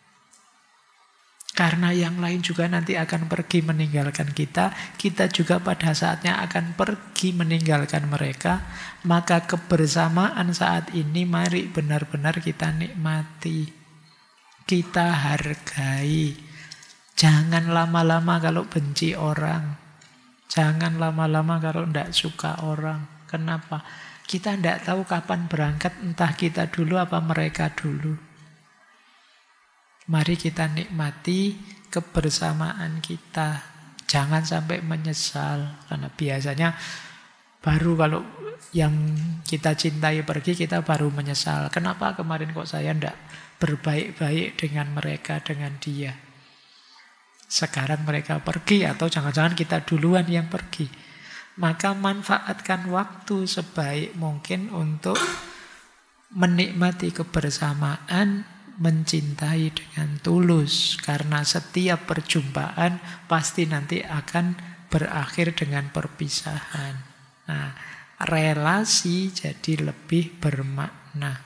Karena yang lain juga nanti akan pergi meninggalkan kita. Kita juga pada saatnya akan pergi meninggalkan mereka. Maka kebersamaan saat ini mari benar-benar kita nikmati. Kita hargai. Jangan lama-lama kalau benci orang. Jangan lama-lama kalau tidak suka orang. Kenapa? Kita tidak tahu kapan berangkat. Entah kita dulu apa mereka dulu. Mari kita nikmati kebersamaan kita. Jangan sampai menyesal. Karena biasanya baru kalau yang kita cintai pergi, kita baru menyesal. Kenapa kemarin kok saya tidak berbaik-baik dengan mereka, dengan dia. Sekarang mereka pergi atau jangan-jangan kita duluan yang pergi. Maka manfaatkan waktu sebaik mungkin untuk menikmati kebersamaan, mencintai dengan tulus, karena setiap perjumpaan pasti nanti akan berakhir dengan perpisahan. Nah, relasi jadi lebih bermakna.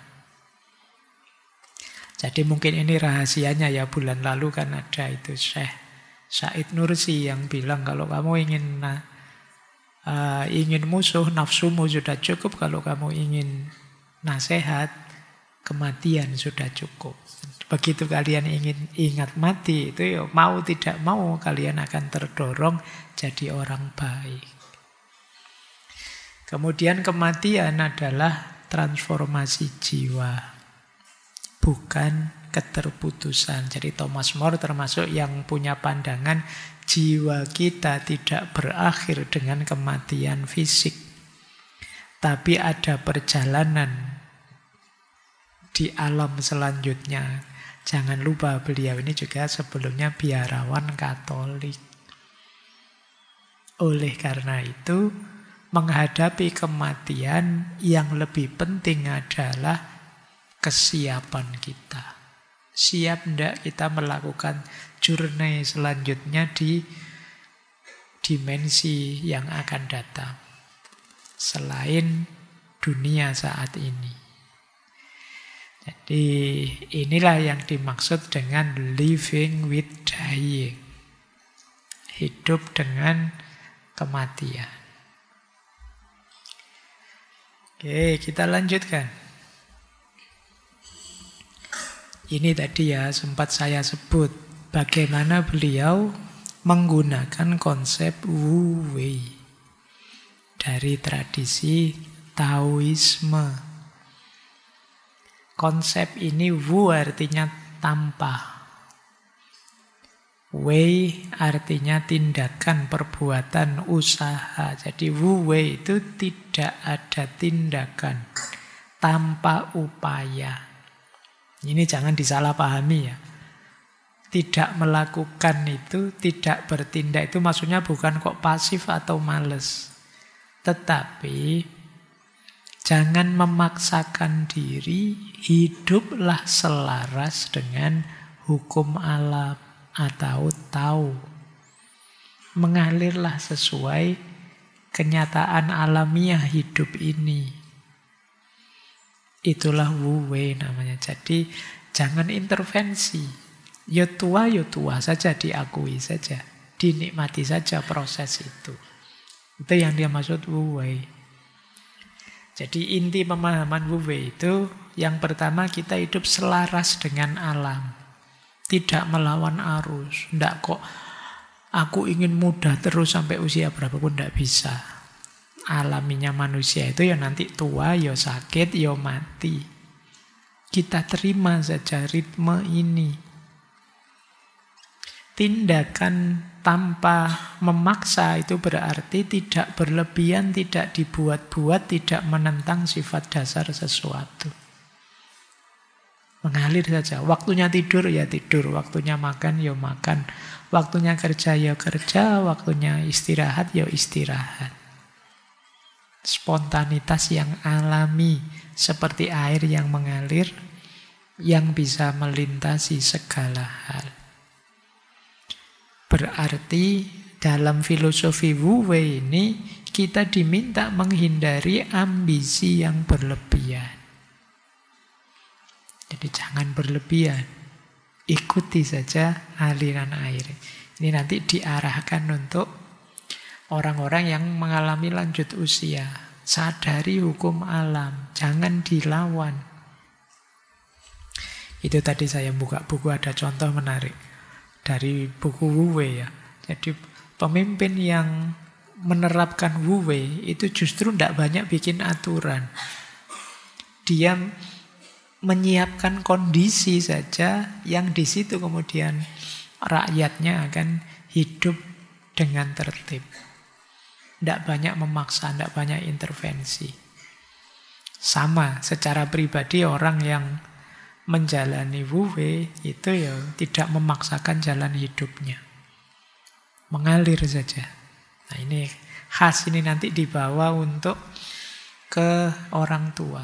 Jadi mungkin ini rahasianya ya, bulan lalu kan ada itu Syekh Said Nursi yang bilang kalau kamu ingin musuh, nafsumu sudah cukup. Kalau kamu ingin nasihat, kematian sudah cukup. Begitu kalian ingin ingat mati, itu ya mau tidak mau kalian akan terdorong jadi orang baik. Kemudian kematian adalah transformasi jiwa, bukan keterputusan. Jadi Thomas More termasuk yang punya pandangan jiwa kita tidak berakhir dengan kematian fisik, tapi ada perjalanan di alam selanjutnya. Jangan lupa beliau ini juga sebelumnya biarawan Katolik. Oleh karena itu, menghadapi kematian yang lebih penting adalah kesiapan kita. Siap enggak kita melakukan journey selanjutnya di dimensi yang akan datang selain dunia saat ini. Jadi inilah yang dimaksud dengan living with dying. Hidup dengan kematian. Oke, kita lanjutkan. Ini tadi ya sempat saya sebut bagaimana beliau menggunakan konsep Wu Wei dari tradisi Taoisme. Konsep ini Wu artinya tanpa. Wei artinya tindakan, perbuatan, usaha. Jadi Wu Wei itu tidak ada tindakan tanpa upaya. Ini jangan disalahpahami ya. Tidak melakukan itu, tidak bertindak itu maksudnya bukan kok pasif atau males. Tetapi jangan memaksakan diri, hiduplah selaras dengan hukum alam atau tahu. Mengalirlah sesuai kenyataan alamiah hidup ini. Itulah Wu Wei namanya. Jadi jangan intervensi. Ya tua saja, diakui saja. Dinikmati saja proses itu. Itu yang dia maksud Wu Wei. Jadi inti pemahaman Wu Wei itu yang pertama kita hidup selaras dengan alam. Tidak melawan arus. Tidak kok aku ingin muda terus sampai usia berapapun, tidak bisa. Alaminya manusia itu ya nanti tua, ya sakit, ya mati. Kita terima saja ritme ini. Tindakan tanpa memaksa itu berarti tidak berlebihan, tidak dibuat-buat, tidak menentang sifat dasar sesuatu. Mengalir saja. Waktunya tidur ya tidur, waktunya makan ya makan, waktunya kerja ya kerja, waktunya istirahat ya istirahat. Spontanitas yang alami seperti air yang mengalir yang bisa melintasi segala hal. Berarti dalam filosofi Wu Wei ini kita diminta menghindari ambisi yang berlebihan. Jadi jangan berlebihan. Ikuti saja aliran air. Ini nanti diarahkan untuk orang-orang yang mengalami lanjut usia. Sadari hukum alam, jangan dilawan. Itu tadi saya buka buku, ada contoh menarik dari buku Wu Wei ya. Jadi pemimpin yang menerapkan Wu Wei itu justru tidak banyak bikin aturan. Dia menyiapkan kondisi saja yang di situ kemudian rakyatnya akan hidup dengan tertib. Tidak banyak memaksa, tidak banyak intervensi. Sama secara pribadi orang yang menjalani Wu Wei itu ya tidak memaksakan jalan hidupnya. Mengalir saja. Nah ini khas, ini nanti dibawa untuk ke orang tua.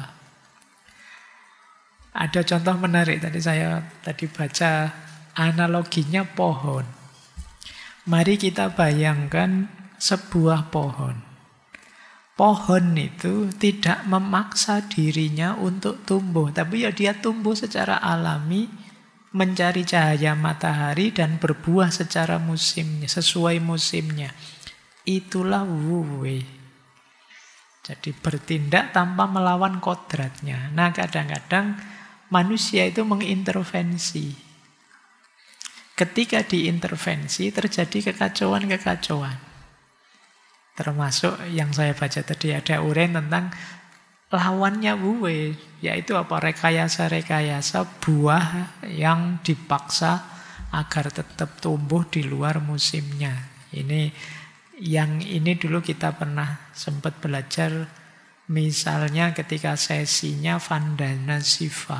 Ada contoh menarik, saya baca analoginya pohon. Mari kita bayangkan sebuah pohon. Pohon itu tidak memaksa dirinya untuk tumbuh, tapi ya dia tumbuh secara alami, mencari cahaya matahari dan berbuah secara musimnya, sesuai musimnya. Itulah Wu Wei. Jadi bertindak tanpa melawan kodratnya. Nah kadang-kadang manusia itu mengintervensi. Ketika diintervensi terjadi kekacauan-kekacauan. Termasuk yang saya baca tadi ada uraian tentang lawannya Wu Wei, yaitu apa? Rekayasa-rekayasa buah yang dipaksa agar tetap tumbuh di luar musimnya. Ini dulu kita pernah sempat belajar, misalnya ketika sesinya Vandana Shiva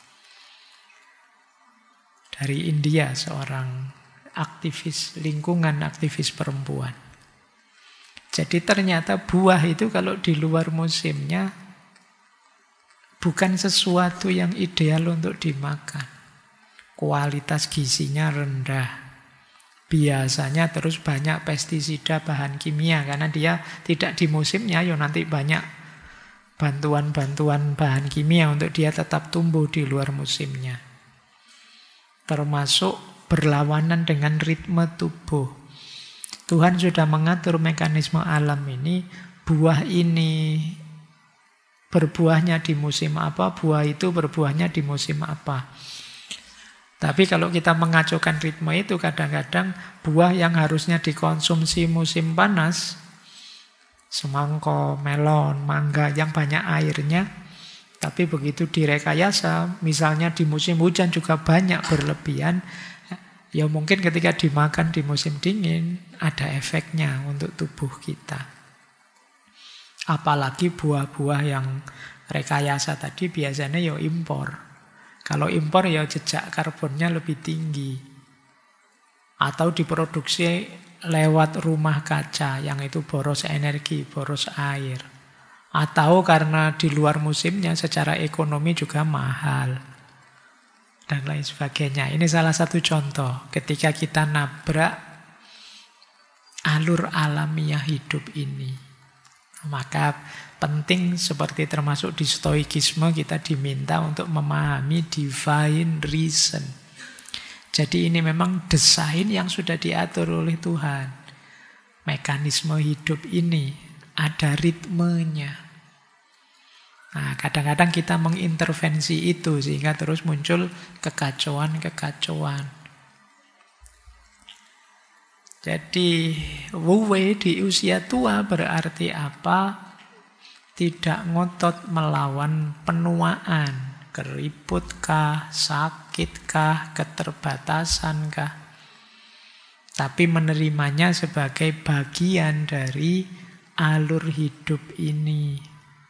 dari India, seorang aktivis lingkungan, aktivis perempuan. Jadi ternyata buah itu kalau di luar musimnya bukan sesuatu yang ideal untuk dimakan. Kualitas gizinya rendah. Biasanya terus banyak pestisida, bahan kimia. Karena dia tidak di musimnya, ya nanti banyak bantuan-bantuan bahan kimia untuk dia tetap tumbuh di luar musimnya. Termasuk berlawanan dengan ritme tubuh. Tuhan sudah mengatur mekanisme alam ini, buah ini berbuahnya di musim apa, buah itu berbuahnya di musim apa. Tapi kalau kita mengacaukan ritme itu, kadang-kadang buah yang harusnya dikonsumsi musim panas, semangka, melon, mangga yang banyak airnya, tapi begitu direkayasa, misalnya di musim hujan juga banyak berlebihan, ya mungkin ketika dimakan di musim dingin, ada efeknya untuk tubuh kita. Apalagi buah-buah yang rekayasa tadi biasanya ya impor. Kalau impor ya jejak karbonnya lebih tinggi. Atau diproduksi lewat rumah kaca, yang itu boros energi, boros air. Atau karena di luar musimnya secara ekonomi juga mahal. Dan lain sebagainya. Ini salah satu contoh ketika kita nabrak alur alamiah hidup ini. Maka penting seperti termasuk di stoikisme kita diminta untuk memahami divine reason. Jadi ini memang desain yang sudah diatur oleh Tuhan. Mekanisme hidup ini ada ritmenya. Nah, kadang-kadang kita mengintervensi itu sehingga terus muncul kekacauan-kekacauan. Jadi, wuwe di usia tua berarti apa? Tidak ngotot melawan penuaan. Keriputkah, sakitkah, keterbatasankah? Tapi menerimanya sebagai bagian dari alur hidup ini.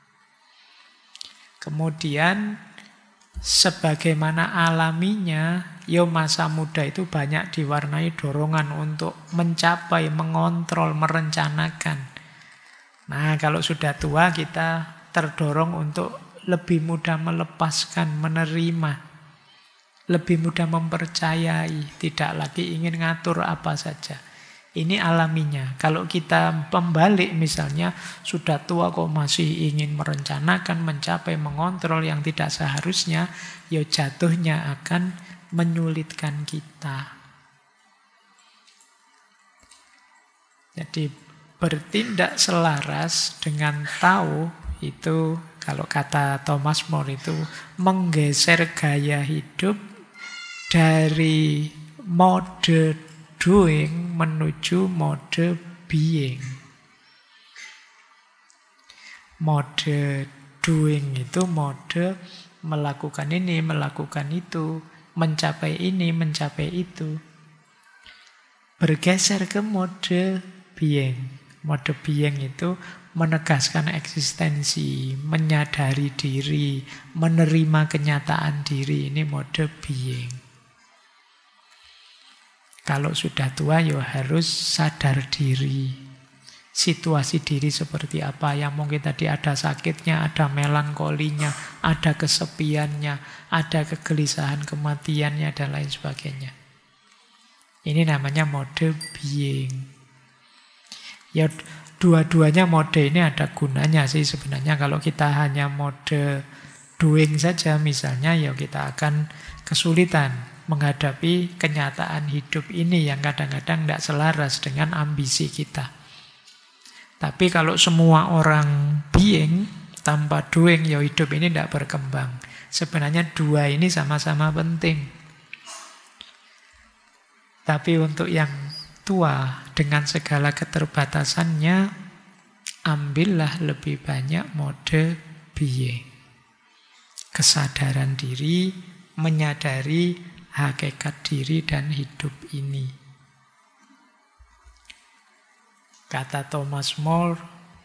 Kemudian sebagaimana alaminya, ya masa muda itu banyak diwarnai dorongan untuk mencapai, mengontrol, merencanakan. Nah, kalau sudah tua kita terdorong untuk lebih mudah melepaskan, menerima, lebih mudah mempercayai, tidak lagi ingin ngatur apa saja. Ini alaminya. Kalau kita pembalik misalnya, sudah tua kok masih ingin merencanakan, mencapai, mengontrol yang tidak seharusnya, ya jatuhnya akan menyulitkan kita. Jadi bertindak selaras dengan tahu itu, kalau kata Thomas More itu, menggeser gaya hidup dari mode doing menuju mode being. Mode doing itu mode melakukan ini, melakukan itu, mencapai ini, mencapai itu. Bergeser ke mode being. Mode being itu menegaskan eksistensi, menyadari diri, menerima kenyataan diri. Ini mode being. Kalau sudah tua ya harus sadar diri. Situasi diri seperti apa, yang mungkin tadi ada sakitnya, ada melankolinya, ada kesepiannya, ada kegelisahan kematiannya, dan lain sebagainya. Ini namanya mode being. Ya dua-duanya mode ini ada gunanya sih sebenarnya. Kalau kita hanya mode doing saja misalnya, ya kita akan kesulitan menghadapi kenyataan hidup ini yang kadang-kadang tidak selaras dengan ambisi kita. Tapi kalau semua orang being tanpa doing, ya hidup ini tidak berkembang. Sebenarnya dua ini sama-sama penting. Tapi untuk yang tua dengan segala keterbatasannya, ambillah lebih banyak mode being. Kesadaran diri, menyadari hakikat diri dan hidup ini. Kata Thomas More,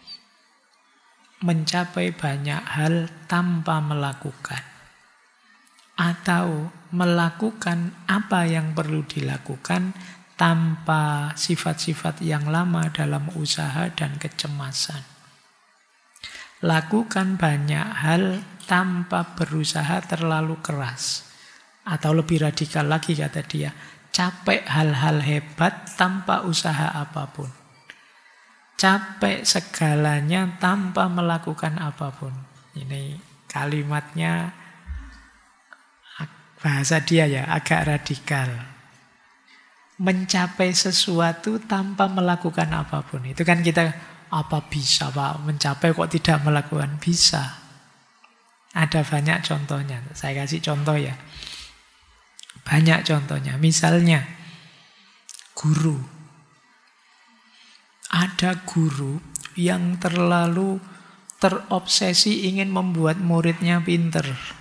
mencapai banyak hal tanpa melakukan, atau melakukan apa yang perlu dilakukan tanpa sifat-sifat yang lama dalam usaha dan kecemasan. Lakukan banyak hal tanpa berusaha terlalu keras. Atau lebih radikal lagi kata dia, capek hal-hal hebat tanpa usaha apapun. Capek segalanya tanpa melakukan apapun. Ini kalimatnya bahasa dia ya, agak radikal. Mencapai sesuatu tanpa melakukan apapun. Itu kan kita, apa bisa Pak mencapai kok tidak melakukan? Bisa. Ada banyak contohnya. Saya kasih contoh ya. Banyak contohnya. Misalnya, guru. Ada guru yang terlalu terobsesi ingin membuat muridnya pinter.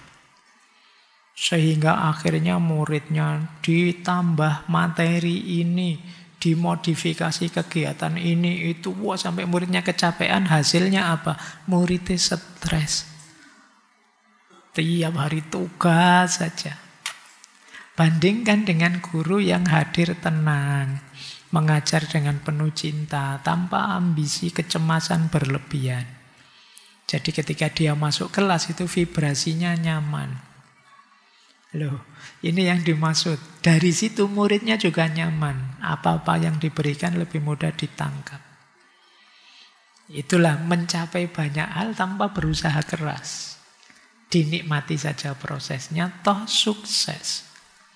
Sehingga akhirnya muridnya ditambah materi ini, dimodifikasi kegiatan ini, itu. Wah, sampai muridnya kecapean, hasilnya apa? Muridnya stres. Tiap hari tugas saja. Bandingkan dengan guru yang hadir tenang, mengajar dengan penuh cinta, tanpa ambisi kecemasan berlebihan. Jadi ketika dia masuk kelas itu vibrasinya nyaman. Loh, ini yang dimaksud. Dari situ muridnya juga nyaman. Apa-apa yang diberikan lebih mudah ditangkap. Itulah mencapai banyak hal tanpa berusaha keras. Dinikmati saja prosesnya, toh sukses.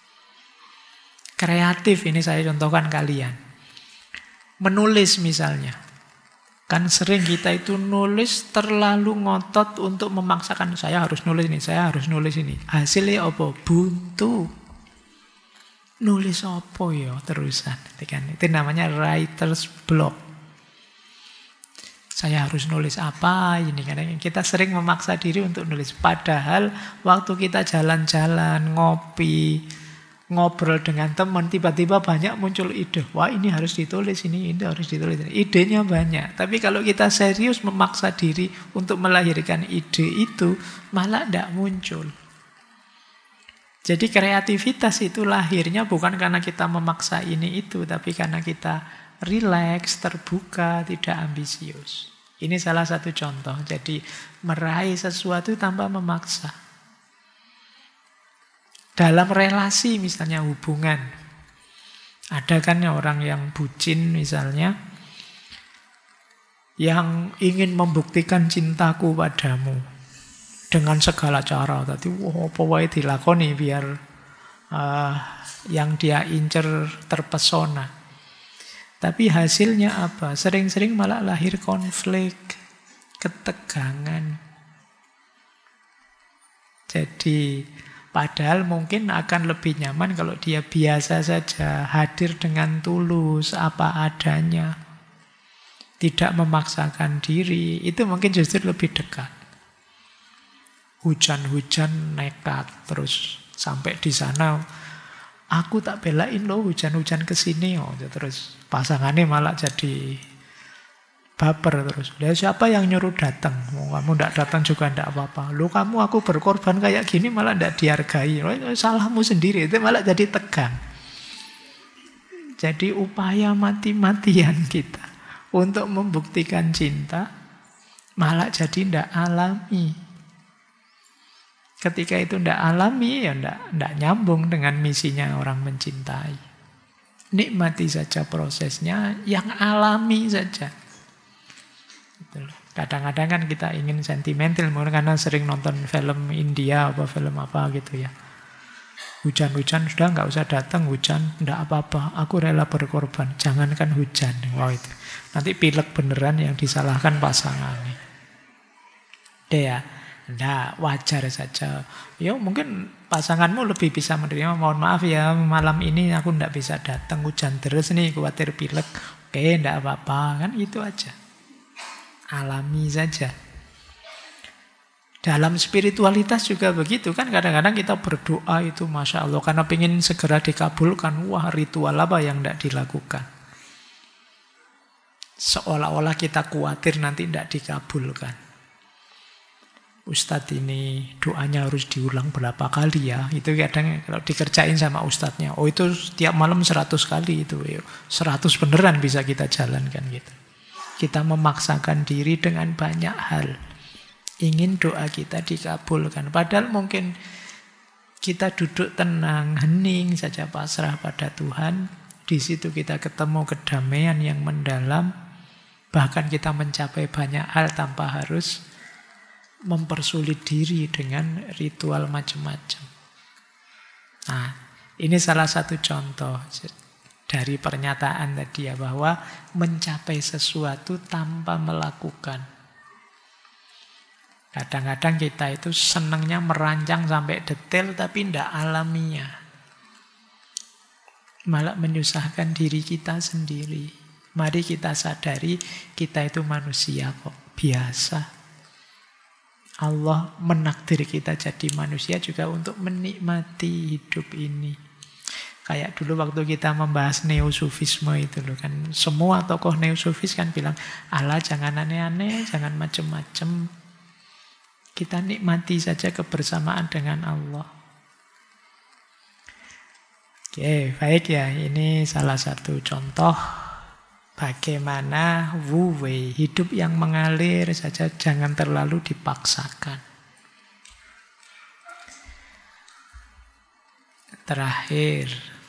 Kreatif ini saya contohkan kalian. Menulis misalnya. Kan sering kita itu nulis terlalu ngotot untuk memaksakan. Saya harus nulis ini, saya harus nulis ini. Hasilnya apa? Buntu. Nulis apa ya terusan. Itu namanya writer's block. Saya harus nulis apa ini. Karena kita sering memaksa diri untuk nulis. Padahal waktu kita jalan-jalan, ngopi, ngobrol dengan teman, tiba-tiba banyak muncul ide. Wah, ini harus ditulis, ini harus ditulis. Idenya banyak. Tapi kalau kita serius memaksa diri untuk melahirkan ide itu, malah tidak muncul. Jadi kreativitas itu lahirnya bukan karena kita memaksa ini itu, tapi karena kita rileks, terbuka, tidak ambisius. Ini salah satu contoh. Jadi meraih sesuatu tanpa memaksa. Dalam relasi misalnya hubungan. Ada kan orang yang bucin misalnya. Yang ingin membuktikan cintaku padamu. Dengan segala cara. Tadi apa wae dilakoni biar yang dia incer terpesona. Tapi hasilnya apa? Sering-sering malah lahir konflik. Ketegangan. Jadi padahal mungkin akan lebih nyaman kalau dia biasa saja, hadir dengan tulus, apa adanya. Tidak memaksakan diri, itu mungkin justru lebih dekat. Hujan-hujan nekat, terus sampai di sana, aku tak belain loh hujan-hujan kesini. Oh, terus pasangannya malah jadi baper terus. Lah siapa yang nyuruh datang? Kamu tidak datang juga tidak apa-apa. Lu kamu aku berkorban kayak gini malah tidak dihargai. Salahmu sendiri. Itu malah jadi tegang. Jadi upaya mati-matian kita untuk membuktikan cinta malah jadi tidak alami. Ketika itu tidak alami ya tidak nyambung dengan misinya orang mencintai. Nikmati saja prosesnya, yang alami saja. Kadang-kadang kan kita ingin sentimental karena sering nonton film India apa film apa gitu ya. Hujan-hujan sudah nggak usah datang, hujan nggak apa-apa, aku rela berkorban, jangankan hujan. Wow, itu nanti pilek beneran yang disalahkan pasangannya. Ya, nggak, wajar saja. Ya mungkin pasanganmu lebih bisa menerima. Mohon maaf ya, malam ini aku nggak bisa datang, hujan terus nih, khawatir pilek. Oke, nggak apa-apa, kan itu aja. Alami saja. Dalam spiritualitas juga begitu kan. Kadang-kadang kita berdoa itu Masya Allah karena ingin segera dikabulkan. Wah, ritual apa yang tidak dilakukan. Seolah-olah kita khawatir nanti tidak dikabulkan. Ustadz ini doanya harus diulang berapa kali ya. Itu kadang kalau dikerjain sama ustadznya, oh itu setiap malam 100 kali itu. 100 beneran bisa kita jalankan gitu. Kita memaksakan diri dengan banyak hal. Ingin doa kita dikabulkan. Padahal mungkin kita duduk tenang, hening saja pasrah pada Tuhan. Di situ kita ketemu kedamaian yang mendalam. Bahkan kita mencapai banyak hal tanpa harus mempersulit diri dengan ritual macam-macam. Nah, ini salah satu contoh dari pernyataan tadi ya, bahwa mencapai sesuatu tanpa melakukan. Kadang-kadang kita itu senangnya merancang sampai detail tapi tidak alamiah. Malah menyusahkan diri kita sendiri. Mari kita sadari kita itu manusia kok, biasa. Allah menakdir kita jadi manusia juga untuk menikmati hidup ini. Kayak dulu waktu kita membahas neosufisme itu loh kan. Semua tokoh neosufis kan bilang, Allah jangan aneh-aneh, jangan macem-macem. Kita nikmati saja kebersamaan dengan Allah. Oke, baik ya. Ini salah satu contoh bagaimana wu wei, hidup yang mengalir saja, jangan terlalu dipaksakan. Terakhir,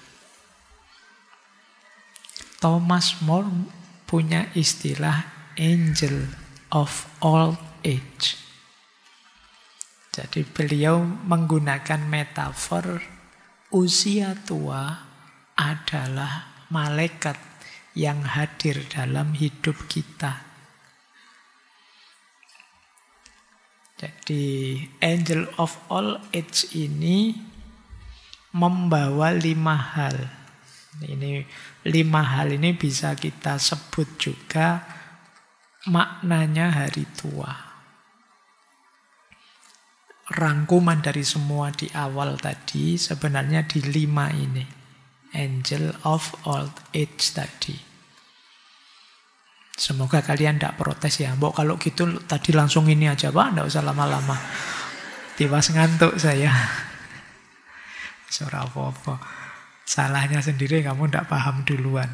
Thomas More punya istilah angel of old age. Jadi beliau menggunakan metafor usia tua adalah malaikat yang hadir dalam hidup kita. Jadi angel of all age ini membawa 5 hal. Ini 5 hal ini bisa kita sebut juga maknanya hari tua. Rangkuman dari semua di awal tadi sebenarnya di 5 ini. Angel of old age tadi. Semoga kalian tidak protes ya. Mbok kalau gitu tadi langsung ini aja Pak, tidak usah lama-lama. Tiwas ngantuk saya. Surah apa-apa. Salahnya sendiri, kamu tidak paham duluan.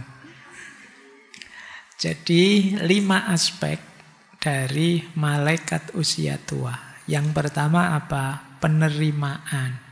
Jadi 5 aspek dari malaikat usia tua. Yang pertama apa? Penerimaan.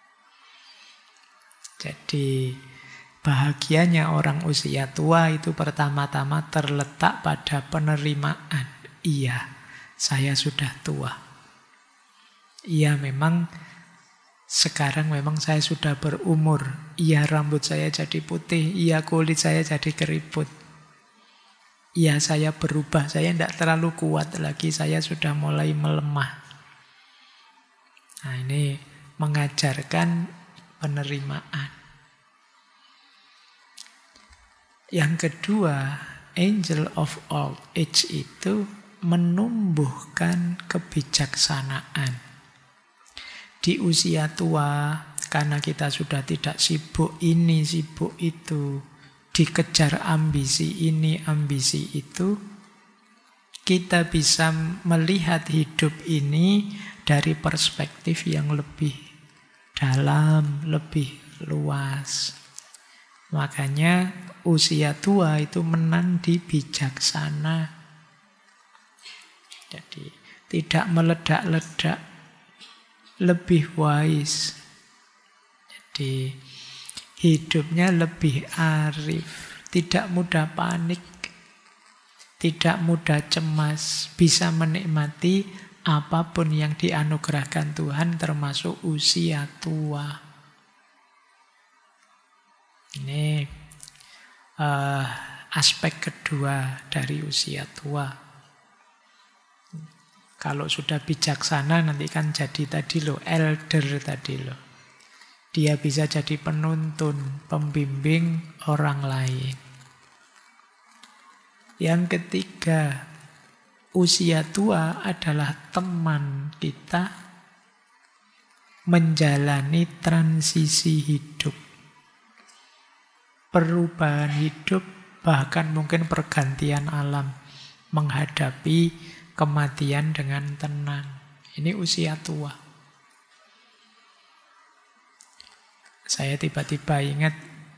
Jadi bahagianya orang usia tua itu pertama-tama terletak pada penerimaan. Iya, saya sudah tua. Iya, memang sekarang memang saya sudah berumur. Iya, rambut saya jadi putih. Iya, kulit saya jadi keriput. Iya, saya berubah. Saya tidak terlalu kuat lagi. Saya sudah mulai melemah. Nah, ini mengajarkan penerimaan. Yang kedua, angel of old age itu menumbuhkan kebijaksanaan. Di usia tua, karena kita sudah tidak sibuk ini, sibuk itu, dikejar ambisi ini, ambisi itu, kita bisa melihat hidup ini dari perspektif yang lebih dalam, lebih luas. Makanya usia tua itu menang di bijaksana. Jadi tidak meledak-ledak, lebih wise. Jadi hidupnya lebih arif, tidak mudah panik, tidak mudah cemas, bisa menikmati apapun yang dianugerahkan Tuhan termasuk usia tua. Ini aspek kedua dari usia tua. Kalau sudah bijaksana nanti kan jadi tadi loh, elder tadi loh. Dia bisa jadi penuntun, pembimbing orang lain. Yang ketiga, usia tua adalah teman kita menjalani transisi hidup. Perubahan hidup, bahkan mungkin pergantian alam, menghadapi kematian dengan tenang. Ini usia tua. Saya tiba-tiba ingat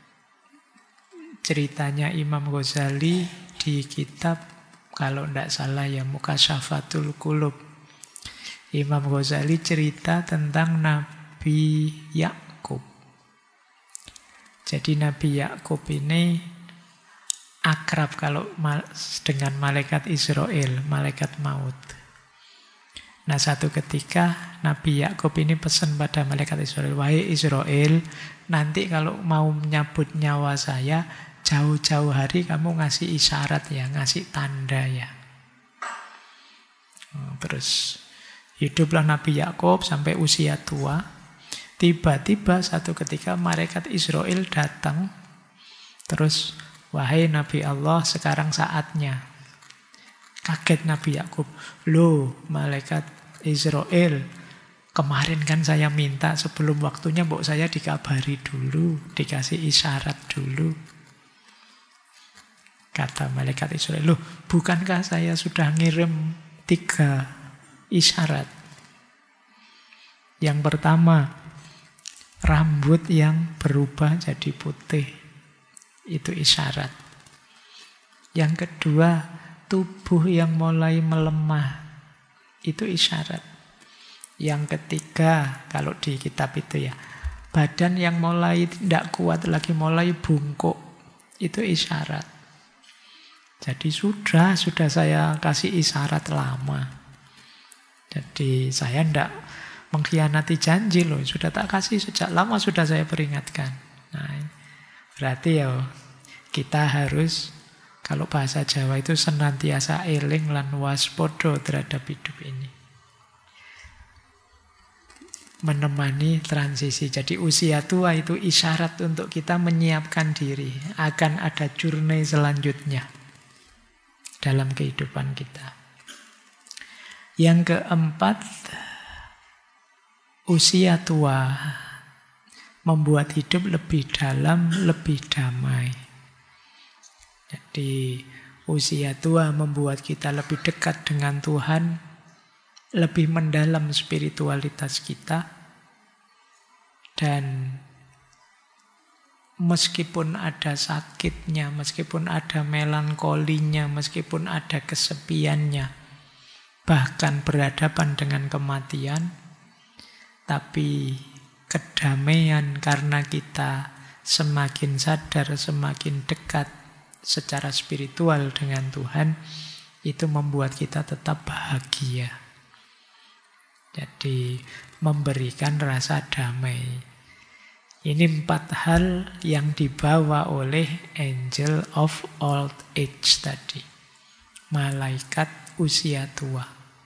ceritanya Imam Ghazali di kitab, kalau tidak salah ya, Mukasyafatul Qulub. Imam Ghazali cerita tentang Nabi Yakub. Jadi Nabi Yakub ini akrab kalau dengan malaikat Israel, malaikat maut. Nah, satu ketika Nabi Yakub ini pesan pada malaikat Israel, wahai Israel, nanti kalau mau menyabut nyawa saya, jauh-jauh hari kamu ngasih isyarat ya, ngasih tanda ya. Terus hiduplah Nabi Yakub sampai usia tua. Tiba-tiba satu ketika malaikat Israel datang. Terus, wahai Nabi Allah, sekarang saatnya. Kaget Nabi Yakub. Loh, malaikat Israel, kemarin kan saya minta sebelum waktunya, mbok saya dikabari dulu, dikasih isyarat dulu. Kata malaikat Israel, loh, bukankah saya sudah ngirim 3 isyarat? Yang pertama, rambut yang berubah jadi putih. Itu isyarat. Yang kedua, tubuh yang mulai melemah. Itu isyarat. Yang ketiga, kalau di kitab itu ya, badan yang mulai tidak kuat lagi, mulai bungkuk. Itu isyarat. Jadi sudah saya kasih isyarat lama. Jadi saya tidak mengkhianati janji loh. Sudah tak kasih sejak lama, sudah saya peringatkan. Nah, berarti ya kita harus, kalau bahasa Jawa itu senantiasa eling lan waspada terhadap hidup ini. Menemani transisi. Jadi usia tua itu isyarat untuk kita menyiapkan diri. Akan ada journey selanjutnya dalam kehidupan kita. Yang keempat, usia tua membuat hidup lebih dalam, lebih damai. Jadi usia tua membuat kita lebih dekat dengan Tuhan, lebih mendalam spiritualitas kita. Dan meskipun ada sakitnya, meskipun ada melankolinya, meskipun ada kesepiannya, bahkan berhadapan dengan kematian, tapi kedamaian karena kita semakin sadar, semakin dekat secara spiritual dengan Tuhan, itu membuat kita tetap bahagia. Jadi memberikan rasa damai. Ini 4 hal yang dibawa oleh Angel of Old Age tadi. Malaikat usia tua.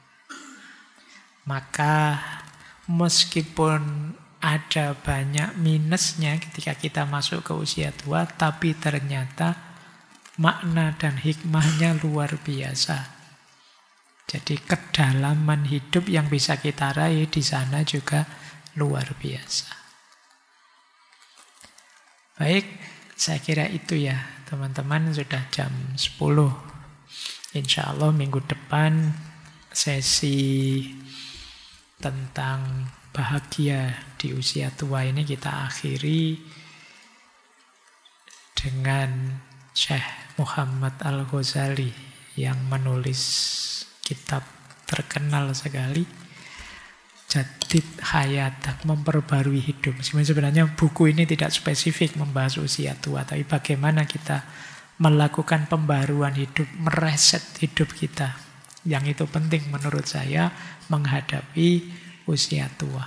Maka meskipun ada banyak minusnya ketika kita masuk ke usia tua, tapi ternyata makna dan hikmahnya luar biasa. Jadi kedalaman hidup yang bisa kita raih di sana juga luar biasa. Baik, saya kira itu ya teman-teman, sudah jam 10. Insya Allah minggu depan sesi tentang bahagia di usia tua ini kita akhiri dengan Syekh Muhammad Al-Ghazali yang menulis kitab terkenal sekali, Jadid Hayatak, memperbarui hidup. Sebenarnya buku ini tidak spesifik membahas usia tua, tapi bagaimana kita melakukan pembaruan hidup, mereset hidup kita. Yang itu penting menurut saya menghadapi usia tua.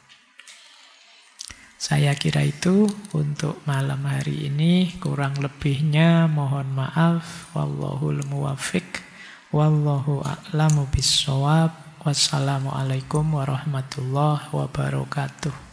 Saya kira itu untuk malam hari ini. Kurang lebihnya mohon maaf. Wallahul muwaffiq. Wallahu a'lamu bissawab. Wassalamualaikum warahmatullahi wabarakatuh.